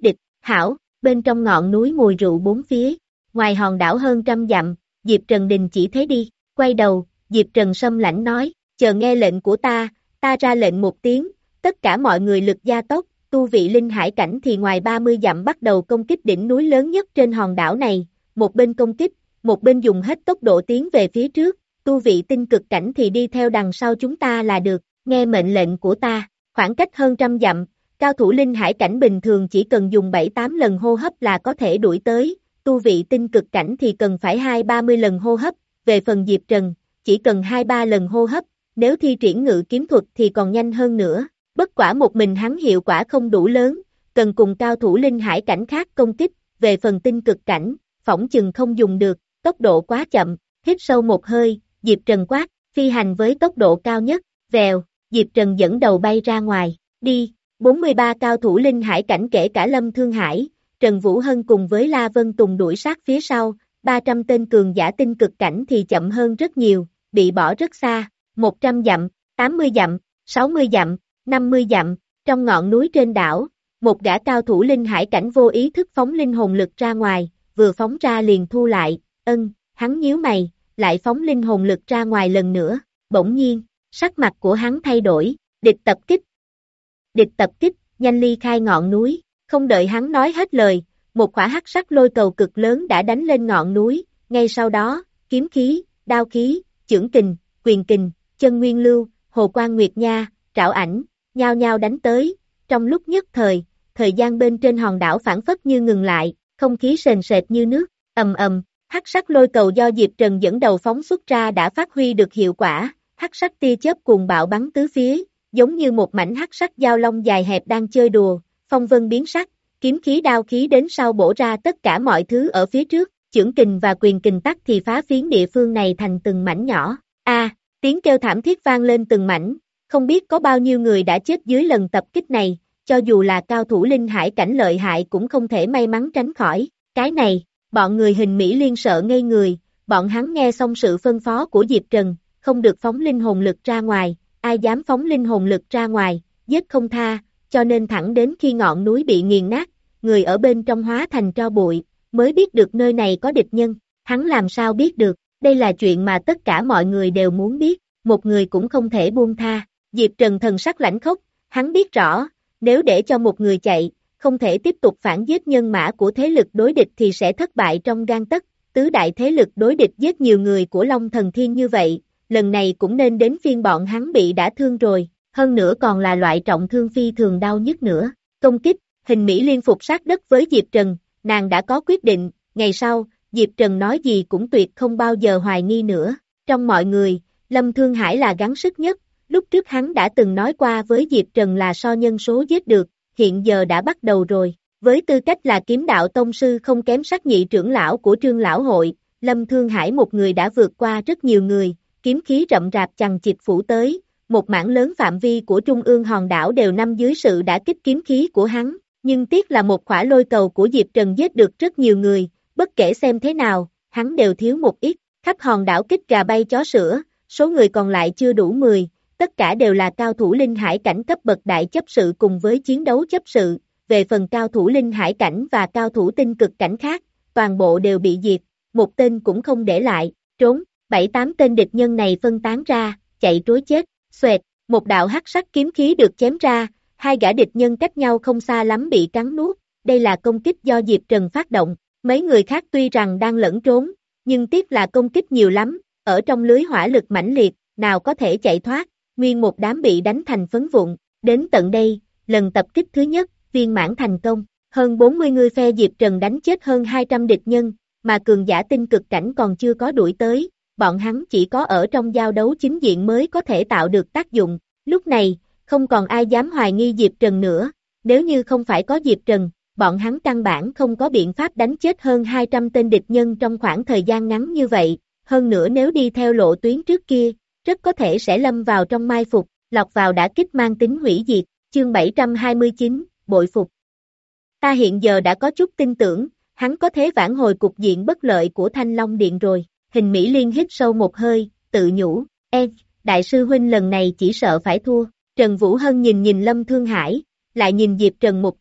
Speaker 2: Hảo, bên trong ngọn núi mùi rượu bốn phía, ngoài hòn đảo hơn trăm dặm, Diệp Trần đình chỉ thế đi, quay đầu, Diệp Trần sâm lãnh nói, chờ nghe lệnh của ta, ta ra lệnh một tiếng, tất cả mọi người lực gia tốc, tu vị linh hải cảnh thì ngoài ba mươi dặm bắt đầu công kích đỉnh núi lớn nhất trên hòn đảo này, một bên công kích, một bên dùng hết tốc độ tiến về phía trước, tu vị tinh cực cảnh thì đi theo đằng sau chúng ta là được, nghe mệnh lệnh của ta, khoảng cách hơn trăm dặm, cao thủ linh hải cảnh bình thường chỉ cần dùng bảy tám lần hô hấp là có thể đuổi tới, tu vị tinh cực cảnh thì cần phải hai ba mươi lần hô hấp, về phần Diệp Trần, chỉ cần hai ba lần hô hấp, nếu thi triển ngự kiếm thuật thì còn nhanh hơn nữa, bất quả một mình hắn hiệu quả không đủ lớn, cần cùng cao thủ linh hải cảnh khác công kích, về phần tinh cực cảnh, phỏng chừng không dùng được, tốc độ quá chậm, hít sâu một hơi, Diệp Trần quát, phi hành với tốc độ cao nhất, vèo, Diệp Trần dẫn đầu bay ra ngoài, đi, bốn mươi ba cao thủ linh hải cảnh kể cả Lâm Thương Hải, Trần Vũ Hân cùng với La Vân Tùng đuổi sát phía sau, ba trăm tên cường giả tinh cực cảnh thì chậm hơn rất nhiều, bị bỏ rất xa, một trăm dặm, tám mươi dặm, sáu mươi dặm, năm mươi dặm, trong ngọn núi trên đảo, một gã cao thủ linh hải cảnh vô ý thức phóng linh hồn lực ra ngoài, vừa phóng ra liền thu lại, ân, hắn nhíu mày, lại phóng linh hồn lực ra ngoài lần nữa, bỗng nhiên, sắc mặt của hắn thay đổi, địch tập kích. Địch tập kích, nhanh ly khai ngọn núi, không đợi hắn nói hết lời, một quả hắc sắc lôi cầu cực lớn đã đánh lên ngọn núi, ngay sau đó, kiếm khí, đao khí, chưởng kình, quyền kình, chân nguyên lưu, hồ quang nguyệt nha, trảo ảnh, nhao nhao đánh tới, trong lúc nhất thời, thời gian bên trên hòn đảo phản phất như ngừng lại, không khí sền sệt như nước, ầm ầm, hắc sắc lôi cầu do Diệp Trần dẫn đầu phóng xuất ra đã phát huy được hiệu quả, hắc sắc tia chớp cuồng bạo bắn tứ phía, giống như một mảnh hắc sắc dao long dài hẹp đang chơi đùa, phong vân biến sắc, kiếm khí đao khí đến sau bổ ra tất cả mọi thứ ở phía trước, chưởng kình và quyền kình tắc thì phá phiến địa phương này thành từng mảnh nhỏ, a, tiếng kêu thảm thiết vang lên từng mảnh, không biết có bao nhiêu người đã chết dưới lần tập kích này, cho dù là cao thủ linh hải cảnh lợi hại cũng không thể may mắn tránh khỏi, cái này, bọn người Hình Mỹ Liên sợ ngây người, bọn hắn nghe xong sự phân phó của Diệp Trần, không được phóng linh hồn lực ra ngoài, ai dám phóng linh hồn lực ra ngoài, giết không tha, cho nên thẳng đến khi ngọn núi bị nghiền nát, người ở bên trong hóa thành tro bụi, mới biết được nơi này có địch nhân, hắn làm sao biết được, đây là chuyện mà tất cả mọi người đều muốn biết, một người cũng không thể buông tha, Diệp Trần thần sắc lãnh khốc, hắn biết rõ, nếu để cho một người chạy, không thể tiếp tục phản giết nhân mã của thế lực đối địch thì sẽ thất bại trong gang tấc, tứ đại thế lực đối địch giết nhiều người của Long Thần Thiên như vậy, lần này cũng nên đến phiên bọn hắn bị đã thương rồi, hơn nữa còn là loại trọng thương phi thường đau nhức nữa, công kích, Hình Mỹ Liên phục sát đất với Diệp Trần, nàng đã có quyết định, ngày sau, Diệp Trần nói gì cũng tuyệt không bao giờ hoài nghi nữa, trong mọi người, Lâm Thương Hải là gắng sức nhất, lúc trước hắn đã từng nói qua với Diệp Trần là so nhân số giết được, hiện giờ đã bắt đầu rồi, với tư cách là kiếm đạo tông sư không kém sắc nhị trưởng lão của Trương Lão Hội, Lâm Thương Hải một người đã vượt qua rất nhiều người, kiếm khí rậm rạp chằng chịt phủ tới, một mảng lớn phạm vi của trung ương hòn đảo đều nằm dưới sự đả kích kiếm khí của hắn, nhưng tiếc là một khỏa lôi cầu của Diệp Trần giết được rất nhiều người, bất kể xem thế nào, hắn đều thiếu một ít, khắp hòn đảo kích gà bay chó sữa, số người còn lại chưa đủ mười, tất cả đều là cao thủ linh hải cảnh cấp bậc đại chấp sự cùng với chiến đấu chấp sự, về phần cao thủ linh hải cảnh và cao thủ tinh cực cảnh khác, toàn bộ đều bị diệt, một tên cũng không để lại, trốn, bảy tám tên địch nhân này phân tán ra, chạy trối chết, xoẹt, một đạo hắc sắc kiếm khí được chém ra, hai gã địch nhân cách nhau không xa lắm bị cắn nuốt, đây là công kích do Diệp Trần phát động, mấy người khác tuy rằng đang lẫn trốn, nhưng tiếc là công kích nhiều lắm, ở trong lưới hỏa lực mãnh liệt, nào có thể chạy thoát, nguyên một đám bị đánh thành phấn vụn, đến tận đây, lần tập kích thứ nhất, viên mãn thành công, hơn bốn mươi người phe Diệp Trần đánh chết hơn hai trăm địch nhân, mà cường giả tinh cực cảnh còn chưa có đuổi tới, bọn hắn chỉ có ở trong giao đấu chính diện mới có thể tạo được tác dụng, lúc này, không còn ai dám hoài nghi Diệp Trần nữa, nếu như không phải có Diệp Trần, bọn hắn căn bản không có biện pháp đánh chết hơn hai trăm tên địch nhân trong khoảng thời gian ngắn như vậy, hơn nữa nếu đi theo lộ tuyến trước kia, rất có thể sẽ lâm vào trong mai phục, lọc vào đả kích mang tính hủy diệt, chương bảy trăm hai mươi chín, bội phục. Ta hiện giờ đã có chút tin tưởng, hắn có thế vãn hồi cục diện bất lợi của Thanh Long Điện rồi, Hình Mỹ Liên hít sâu một hơi, tự nhủ, e, đại sư huynh lần này chỉ sợ phải thua, Trần Vũ Hân nhìn nhìn Lâm Thương Hải, lại nhìn Diệp Trần một chút,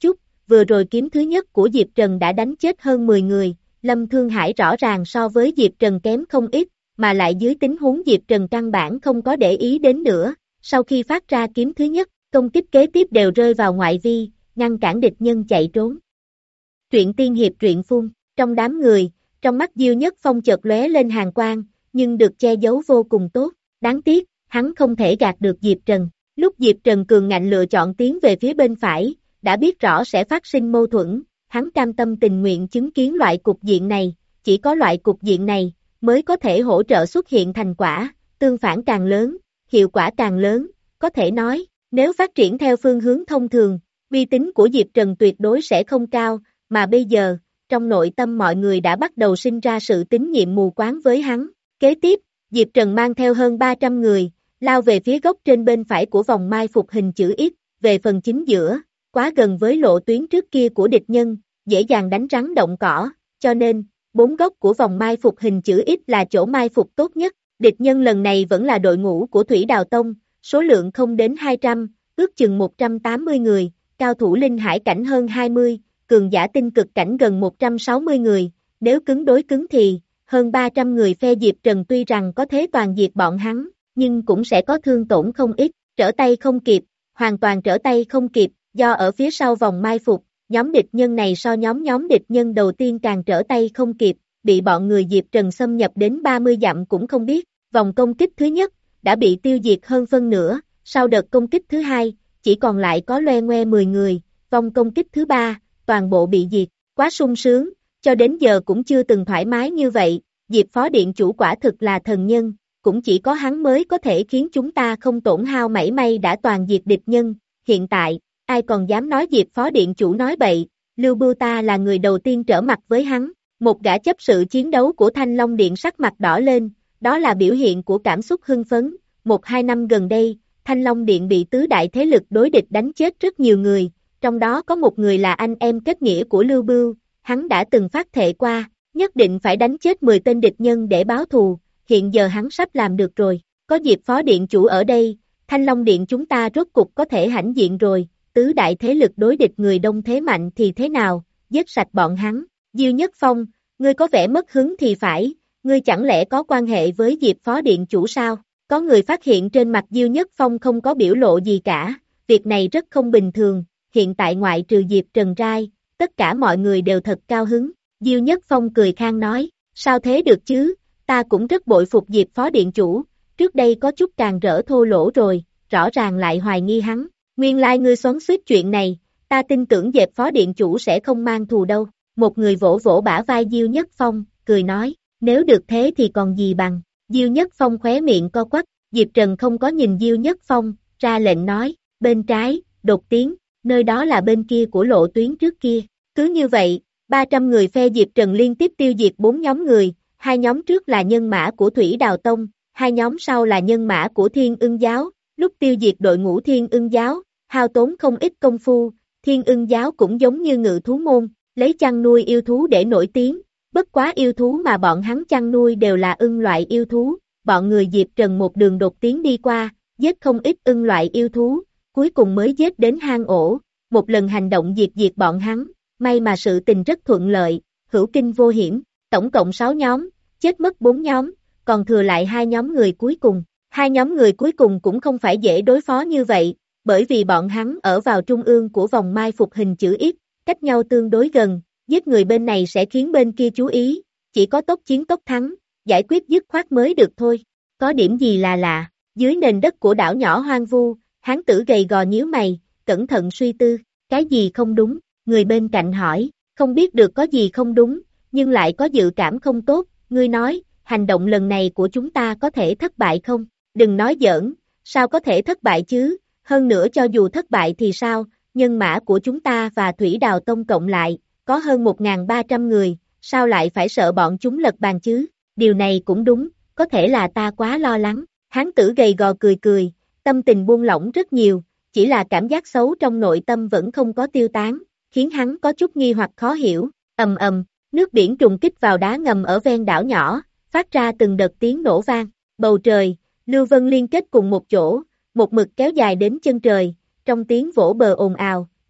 Speaker 2: vừa rồi kiếm thứ nhất của Diệp Trần đã đánh chết hơn mười người, Lâm Thương Hải rõ ràng so với Diệp Trần kém không ít, mà lại dưới tình huống Diệp Trần căn bản không có để ý đến nữa, sau khi phát ra kiếm thứ nhất, công kích kế tiếp đều rơi vào ngoại vi, ngăn cản địch nhân chạy trốn. Truyện tiên hiệp truyện phun, trong đám người, trong mắt Diêu Nhất Phong chợt lóe lên hàn quang, nhưng được che giấu vô cùng tốt, đáng tiếc, hắn không thể gạt được Diệp Trần. Lúc Diệp Trần cường ngạnh lựa chọn tiến về phía bên phải, đã biết rõ sẽ phát sinh mâu thuẫn, hắn cam tâm tình nguyện chứng kiến loại cục diện này, chỉ có loại cục diện này, mới có thể hỗ trợ xuất hiện thành quả, tương phản càng lớn, hiệu quả càng lớn, có thể nói, nếu phát triển theo phương hướng thông thường, uy tín của Diệp Trần tuyệt đối sẽ không cao, mà bây giờ, trong nội tâm mọi người đã bắt đầu sinh ra sự tín nhiệm mù quáng với hắn. Kế tiếp, Diệp Trần mang theo hơn ba trăm người, lao về phía góc trên bên phải của vòng mai phục hình chữ X, về phần chính giữa, quá gần với lộ tuyến trước kia của địch nhân, dễ dàng đánh rắn động cỏ, cho nên, bốn góc của vòng mai phục hình chữ X là chỗ mai phục tốt nhất. Địch nhân lần này vẫn là đội ngũ của Thủy Đào Tông, số lượng không đến hai trăm, ước chừng một trăm tám mươi người, cao thủ linh hải cảnh hơn hai mươi, cường giả tinh cực cảnh gần một trăm sáu mươi người, nếu cứng đối cứng thì, hơn ba trăm người phe Diệp Trần tuy rằng có thế toàn diệt bọn hắn, nhưng cũng sẽ có thương tổn không ít, trở tay không kịp, hoàn toàn trở tay không kịp, do ở phía sau vòng mai phục, nhóm địch nhân này so nhóm nhóm địch nhân đầu tiên càng trở tay không kịp, bị bọn người Diệp Trần xâm nhập đến ba mươi dặm cũng không biết, vòng công kích thứ nhất, đã bị tiêu diệt hơn phân nửa, sau đợt công kích thứ hai, chỉ còn lại có loe ngoe mười người, vòng công kích thứ ba, toàn bộ bị diệt, quá sung sướng, cho đến giờ cũng chưa từng thoải mái như vậy, Diệp Phó Điện Chủ quả thực là thần nhân, cũng chỉ có hắn mới có thể khiến chúng ta không tổn hao mảy may đã toàn diệt địch nhân, hiện tại, ai còn dám nói Diệp Phó Điện Chủ nói bậy, Lưu Bưu ta là người đầu tiên trở mặt với hắn, một gã chấp sự chiến đấu của Thanh Long Điện sắc mặt đỏ lên, đó là biểu hiện của cảm xúc hưng phấn, một hai năm gần đây, Thanh Long Điện bị tứ đại thế lực đối địch đánh chết rất nhiều người, trong đó có một người là anh em kết nghĩa của Lưu Bưu, hắn đã từng phát thệ qua, nhất định phải đánh chết mười tên địch nhân để báo thù, hiện giờ hắn sắp làm được rồi, có Diệp Phó Điện Chủ ở đây, Thanh Long Điện chúng ta rốt cục có thể hãnh diện rồi, tứ đại thế lực đối địch người đông thế mạnh thì thế nào, giết sạch bọn hắn, Diêu Nhất Phong, ngươi có vẻ mất hứng thì phải, ngươi chẳng lẽ có quan hệ với Diệp Phó Điện Chủ sao? Có người phát hiện trên mặt Diêu Nhất Phong không có biểu lộ gì cả, việc này rất không bình thường, hiện tại ngoại trừ Diệp Trần Rai, tất cả mọi người đều thật cao hứng, Diêu Nhất Phong cười khang nói, sao thế được chứ, ta cũng rất bội phục Diệp Phó Điện Chủ, trước đây có chút càng rỡ thô lỗ rồi, rõ ràng lại hoài nghi hắn, nguyên lai like ngươi xoắn xuýt chuyện này, ta tin tưởng Diệp Phó Điện Chủ sẽ không mang thù đâu, một người vỗ vỗ bả vai Diêu Nhất Phong, cười nói, nếu được thế thì còn gì bằng. Diêu Nhất Phong khóe miệng co quắp, Diệp Trần không có nhìn Diêu Nhất Phong, ra lệnh nói, bên trái, đột tiến, nơi đó là bên kia của lộ tuyến trước kia. Cứ như vậy, ba trăm người phe Diệp Trần liên tiếp tiêu diệt bốn nhóm người, hai nhóm trước là nhân mã của Thủy Đào Tông, hai nhóm sau là nhân mã của Thiên Ưng Giáo, lúc tiêu diệt đội ngũ Thiên Ưng Giáo, hao tốn không ít công phu, Thiên Ưng Giáo cũng giống như Ngự Thú Môn, lấy chăn nuôi yêu thú để nổi tiếng. Bất quá yêu thú mà bọn hắn chăn nuôi đều là ưng loại yêu thú, bọn người Diệp Trần một đường đột tiến đi qua, giết không ít ưng loại yêu thú, cuối cùng mới giết đến hang ổ, một lần hành động diệt diệt bọn hắn, may mà sự tình rất thuận lợi, hữu kinh vô hiểm, tổng cộng sáu nhóm, chết mất bốn nhóm, còn thừa lại hai nhóm người cuối cùng, hai nhóm người cuối cùng cũng không phải dễ đối phó như vậy, bởi vì bọn hắn ở vào trung ương của vòng mai phục hình chữ X, cách nhau tương đối gần. Giết người bên này sẽ khiến bên kia chú ý, chỉ có tốc chiến tốc thắng, giải quyết dứt khoát mới được thôi. Có điểm gì là lạ, dưới nền đất của đảo nhỏ hoang vu, hán tử gầy gò nhíu mày, cẩn thận suy tư, cái gì không đúng, người bên cạnh hỏi, không biết được có gì không đúng, nhưng lại có dự cảm không tốt, ngươi nói, hành động lần này của chúng ta có thể thất bại không? Đừng nói giỡn, sao có thể thất bại chứ, hơn nữa cho dù thất bại thì sao, nhân mã của chúng ta và Thủy Đào Tông cộng lại, có hơn một nghìn ba trăm người, sao lại phải sợ bọn chúng lật bàn chứ? Điều này cũng đúng, có thể là ta quá lo lắng. Hán tử gầy gò cười cười, tâm tình buông lỏng rất nhiều, chỉ là cảm giác xấu trong nội tâm vẫn không có tiêu tán, khiến hắn có chút nghi hoặc khó hiểu. Ầm ầm, nước biển trùng kích vào đá ngầm ở ven đảo nhỏ, phát ra từng đợt tiếng nổ vang. Bầu trời, lưu vân liên kết cùng một chỗ, một mực kéo dài đến chân trời, trong tiếng vỗ bờ ồn ào,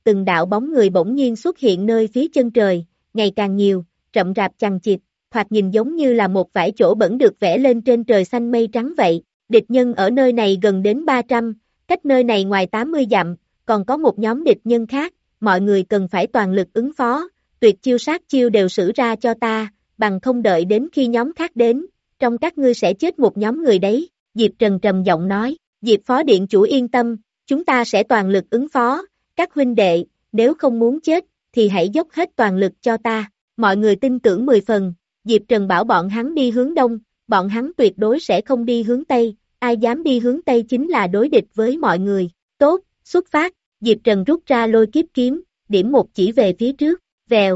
Speaker 2: từng đạo bóng người bỗng nhiên xuất hiện nơi phía chân trời, ngày càng nhiều, rậm rạp chằng chịt, thoạt nhìn giống như là một vải chỗ bẩn được vẽ lên trên trời xanh mây trắng vậy. Địch nhân ở nơi này gần đến ba trăm, cách nơi này ngoài tám mươi dặm, còn có một nhóm địch nhân khác, mọi người cần phải toàn lực ứng phó, tuyệt chiêu sát chiêu đều sử ra cho ta, bằng không đợi đến khi nhóm khác đến, trong các ngươi sẽ chết một nhóm người đấy, Diệp Trần trầm giọng nói, Diệp Phó Điện Chủ yên tâm, chúng ta sẽ toàn lực ứng phó, các huynh đệ, nếu không muốn chết, thì hãy dốc hết toàn lực cho ta, mọi người tin tưởng mười phần, Diệp Trần bảo bọn hắn đi hướng đông, bọn hắn tuyệt đối sẽ không đi hướng tây, ai dám đi hướng tây chính là đối địch với mọi người, tốt, xuất phát, Diệp Trần rút ra lôi kiếp kiếm, điểm một chỉ về phía trước, vèo,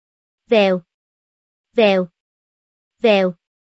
Speaker 2: vèo, vèo, vèo,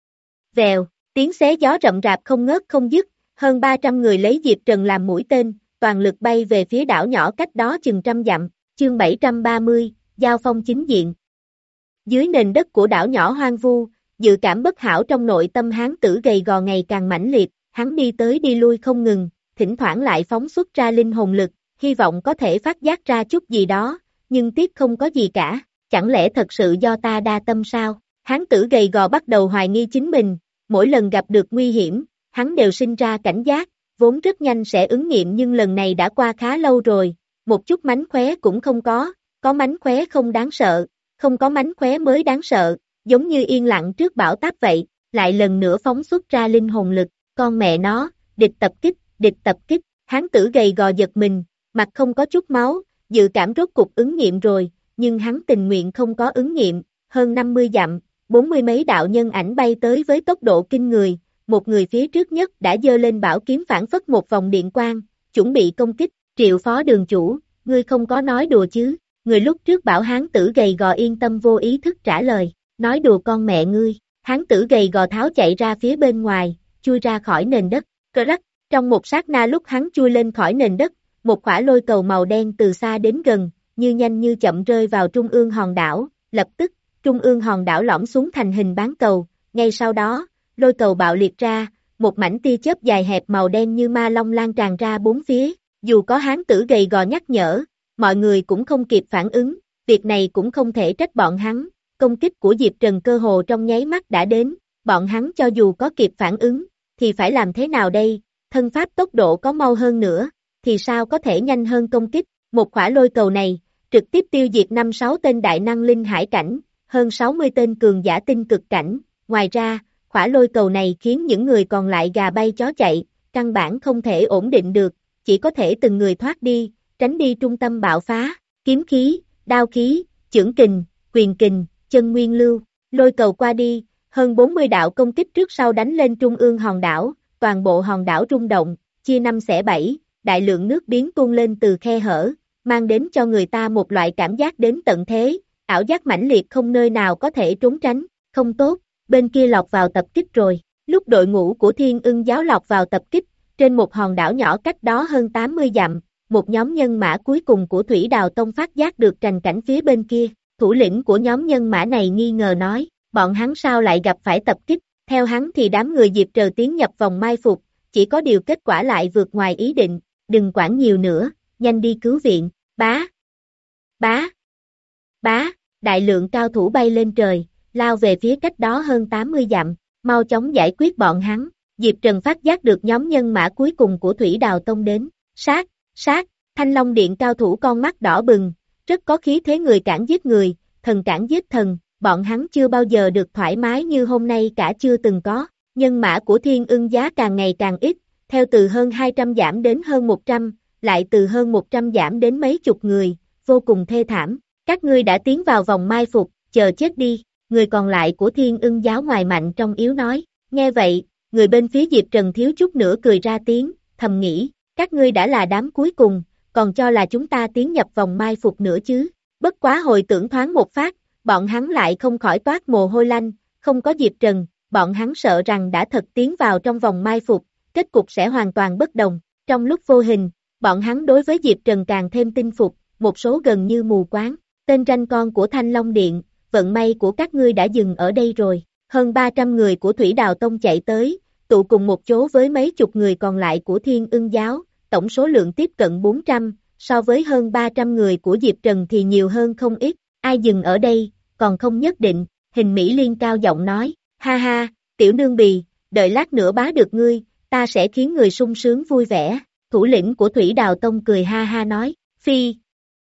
Speaker 2: vèo, tiếng xé gió rậm rạp không ngớt không dứt, hơn ba trăm người lấy Diệp Trần làm mũi tên, toàn lực bay về phía đảo nhỏ cách đó chừng trăm dặm, chương bảy trăm ba mươi, giao phong chính diện. Dưới nền đất của đảo nhỏ hoang vu, dự cảm bất hảo trong nội tâm hán tử gầy gò ngày càng mãnh liệt, hắn đi tới đi lui không ngừng, thỉnh thoảng lại phóng xuất ra linh hồn lực, hy vọng có thể phát giác ra chút gì đó, nhưng tiếc không có gì cả, chẳng lẽ thật sự do ta đa tâm sao? Hán tử gầy gò bắt đầu hoài nghi chính mình, mỗi lần gặp được nguy hiểm, hắn đều sinh ra cảnh giác, vốn rất nhanh sẽ ứng nghiệm nhưng lần này đã qua khá lâu rồi, một chút mánh khóe cũng không có, có mánh khóe không đáng sợ, không có mánh khóe mới đáng sợ, giống như yên lặng trước bão táp vậy, lại lần nữa phóng xuất ra linh hồn lực, con mẹ nó, địch tập kích, địch tập kích, hán tử gầy gò giật mình, mặt không có chút máu, dự cảm rốt cục ứng nghiệm rồi, nhưng hắn tình nguyện không có ứng nghiệm, hơn năm mươi dặm, bốn mươi mấy đạo nhân ảnh bay tới với tốc độ kinh người, một người phía trước nhất đã giơ lên bảo kiếm phản phất một vòng điện quang, chuẩn bị công kích, Triệu Phó Đường Chủ, ngươi không có nói đùa chứ, người lúc trước bảo hán tử gầy gò yên tâm vô ý thức trả lời, nói đùa con mẹ ngươi, hán tử gầy gò tháo chạy ra phía bên ngoài, chui ra khỏi nền đất, cơ rắc, trong một sát na lúc hắn chui lên khỏi nền đất, một quả lôi cầu màu đen từ xa đến gần, như nhanh như chậm rơi vào trung ương hòn đảo, lập tức, trung ương hòn đảo lõm xuống thành hình bán cầu, ngay sau đó, lôi cầu bạo liệt ra, một mảnh tia chớp dài hẹp màu đen như ma long lan tràn ra bốn phía, dù có hán tử gầy gò nhắc nhở, mọi người cũng không kịp phản ứng, việc này cũng không thể trách bọn hắn, công kích của Diệp Trần cơ hồ trong nháy mắt đã đến, bọn hắn cho dù có kịp phản ứng, thì phải làm thế nào đây, thân pháp tốc độ có mau hơn nữa, thì sao có thể nhanh hơn công kích, một quả lôi cầu này, trực tiếp tiêu diệt năm sáu tên đại năng linh hải cảnh, hơn sáu mươi tên cường giả tinh cực cảnh, ngoài ra, quả lôi cầu này khiến những người còn lại gà bay chó chạy, căn bản không thể ổn định được, chỉ có thể từng người thoát đi, tránh đi trung tâm bạo phá, kiếm khí, đao khí, chưởng kình, quyền kình, chân nguyên lưu, lôi cầu qua đi, hơn bốn mươi đạo công kích trước sau đánh lên trung ương hòn đảo, toàn bộ hòn đảo rung động, chia năm xẻ bảy, đại lượng nước biến tuôn lên từ khe hở, mang đến cho người ta một loại cảm giác đến tận thế, ảo giác mãnh liệt không nơi nào có thể trốn tránh, không tốt, bên kia lọt vào tập kích rồi, lúc đội ngũ của Thiên Ưng giáo lọt vào tập kích, trên một hòn đảo nhỏ cách đó hơn tám mươi dặm, một nhóm nhân mã cuối cùng của Thủy Đào Tông phát giác được trành cảnh phía bên kia, thủ lĩnh của nhóm nhân mã này nghi ngờ nói, bọn hắn sao lại gặp phải tập kích, theo hắn thì đám người Diệp Trờ tiến nhập vòng mai phục, chỉ có điều kết quả lại vượt ngoài ý định, đừng quản nhiều nữa, nhanh đi cứu viện, bá, bá, bá, đại lượng cao thủ bay lên trời, lao về phía cách đó hơn tám mươi dặm, mau chóng giải quyết bọn hắn, Diệp Trần phát giác được nhóm nhân mã cuối cùng của Thủy Đào Tông đến, sát, sát, Thanh Long Điện cao thủ con mắt đỏ bừng, rất có khí thế người cản giết người, thần cản giết thần, bọn hắn chưa bao giờ được thoải mái như hôm nay cả chưa từng có, nhân mã của Thiên Ưng giá càng ngày càng ít, theo từ hơn hai trăm giảm đến hơn một trăm, lại từ hơn một trăm giảm đến mấy chục người, vô cùng thê thảm, các ngươi đã tiến vào vòng mai phục, chờ chết đi, người còn lại của Thiên Ưng giáo ngoài mạnh trong yếu nói, nghe vậy, người bên phía Diệp Trần thiếu chút nữa cười ra tiếng, thầm nghĩ, các ngươi đã là đám cuối cùng, còn cho là chúng ta tiến nhập vòng mai phục nữa chứ, bất quá hồi tưởng thoáng một phát, bọn hắn lại không khỏi toát mồ hôi lạnh, không có Diệp Trần, bọn hắn sợ rằng đã thật tiến vào trong vòng mai phục, kết cục sẽ hoàn toàn bất đồng, trong lúc vô hình, bọn hắn đối với Diệp Trần càng thêm tin phục, một số gần như mù quáng, tên ranh con của Thanh Long Điện, vận may của các ngươi đã dừng ở đây rồi, hơn ba trăm người của Thủy Đào Tông chạy tới, tụ cùng một chỗ với mấy chục người còn lại của Thiên Ưng giáo, tổng số lượng tiếp cận bốn trăm, so với hơn ba trăm người của Diệp Trần thì nhiều hơn không ít, ai dừng ở đây, còn không nhất định, Hình Mỹ Liên cao giọng nói, ha ha, tiểu nương bì, đợi lát nữa bá được ngươi, ta sẽ khiến người sung sướng vui vẻ, thủ lĩnh của Thủy Đào Tông cười ha ha nói, phi,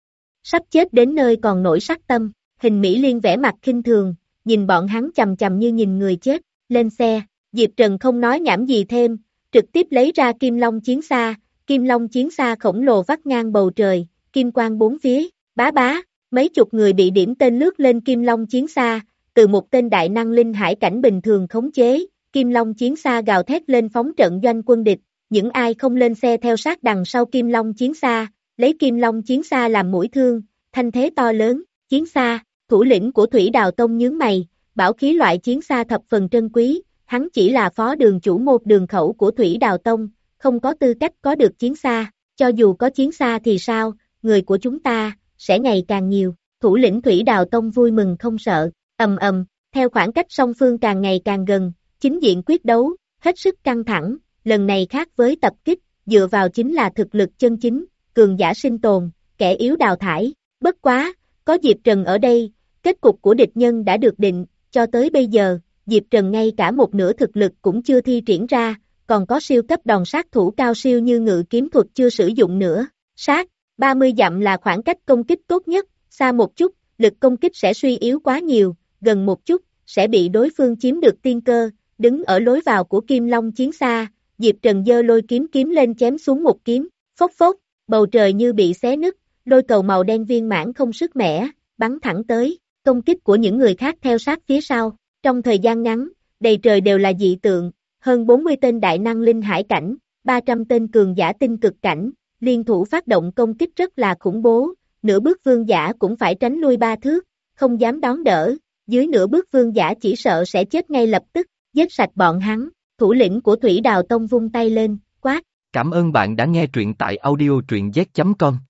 Speaker 2: sắp chết đến nơi còn nổi sắc tâm, Hình Mỹ Liên vẻ mặt khinh thường, nhìn bọn hắn chằm chằm như nhìn người chết, lên xe, Diệp Trần không nói nhảm gì thêm, trực tiếp lấy ra Kim Long chiến xa, Kim Long chiến xa khổng lồ vắt ngang bầu trời, kim quang bốn phía, bá bá, mấy chục người bị điểm tên lướt lên Kim Long chiến xa, từ một tên đại năng linh hải cảnh bình thường khống chế, Kim Long chiến xa gào thét lên phóng trận doanh quân địch, những ai không lên xe theo sát đằng sau Kim Long chiến xa, lấy Kim Long chiến xa làm mũi thương, thanh thế to lớn, chiến xa, thủ lĩnh của Thủy Đào Tông nhướng mày, bảo khí loại chiến xa thập phần trân quý, hắn chỉ là phó đường chủ một đường khẩu của Thủy Đào Tông, không có tư cách có được chiến xa, cho dù có chiến xa thì sao, người của chúng ta, sẽ ngày càng nhiều, thủ lĩnh Thủy Đào Tông vui mừng không sợ, ầm ầm, theo khoảng cách song phương càng ngày càng gần, chính diện quyết đấu, hết sức căng thẳng, lần này khác với tập kích, dựa vào chính là thực lực chân chính, cường giả sinh tồn, kẻ yếu đào thải, bất quá, có Diệp Trần ở đây, kết cục của địch nhân đã được định, cho tới bây giờ, Diệp Trần ngay cả một nửa thực lực cũng chưa thi triển ra, còn có siêu cấp đòn sát thủ cao siêu như ngự kiếm thuật chưa sử dụng nữa, sát, ba mươi dặm là khoảng cách công kích tốt nhất, xa một chút, lực công kích sẽ suy yếu quá nhiều, gần một chút, sẽ bị đối phương chiếm được tiên cơ, đứng ở lối vào của Kim Long chiến xa, Diệp Trần giơ lôi kiếm kiếm lên chém xuống một kiếm, phốc phốc, bầu trời như bị xé nứt, lôi cầu màu đen viên mãn không sức mẻ, bắn thẳng tới, công kích của những người khác theo sát phía sau, trong thời gian ngắn, đầy trời đều là dị tượng, hơn bốn mươi tên đại năng linh hải cảnh, ba trăm tên cường giả tinh cực cảnh, liên thủ phát động công kích rất là khủng bố, nửa bước vương giả cũng phải tránh lui ba thước, không dám đón đỡ, dưới nửa bước vương giả chỉ sợ sẽ chết ngay lập tức, giết sạch bọn hắn, thủ lĩnh của Thủy Đào Tông vung tay lên, quát.
Speaker 1: Cảm ơn bạn đã nghe truyện tại audio truyện z chấm com.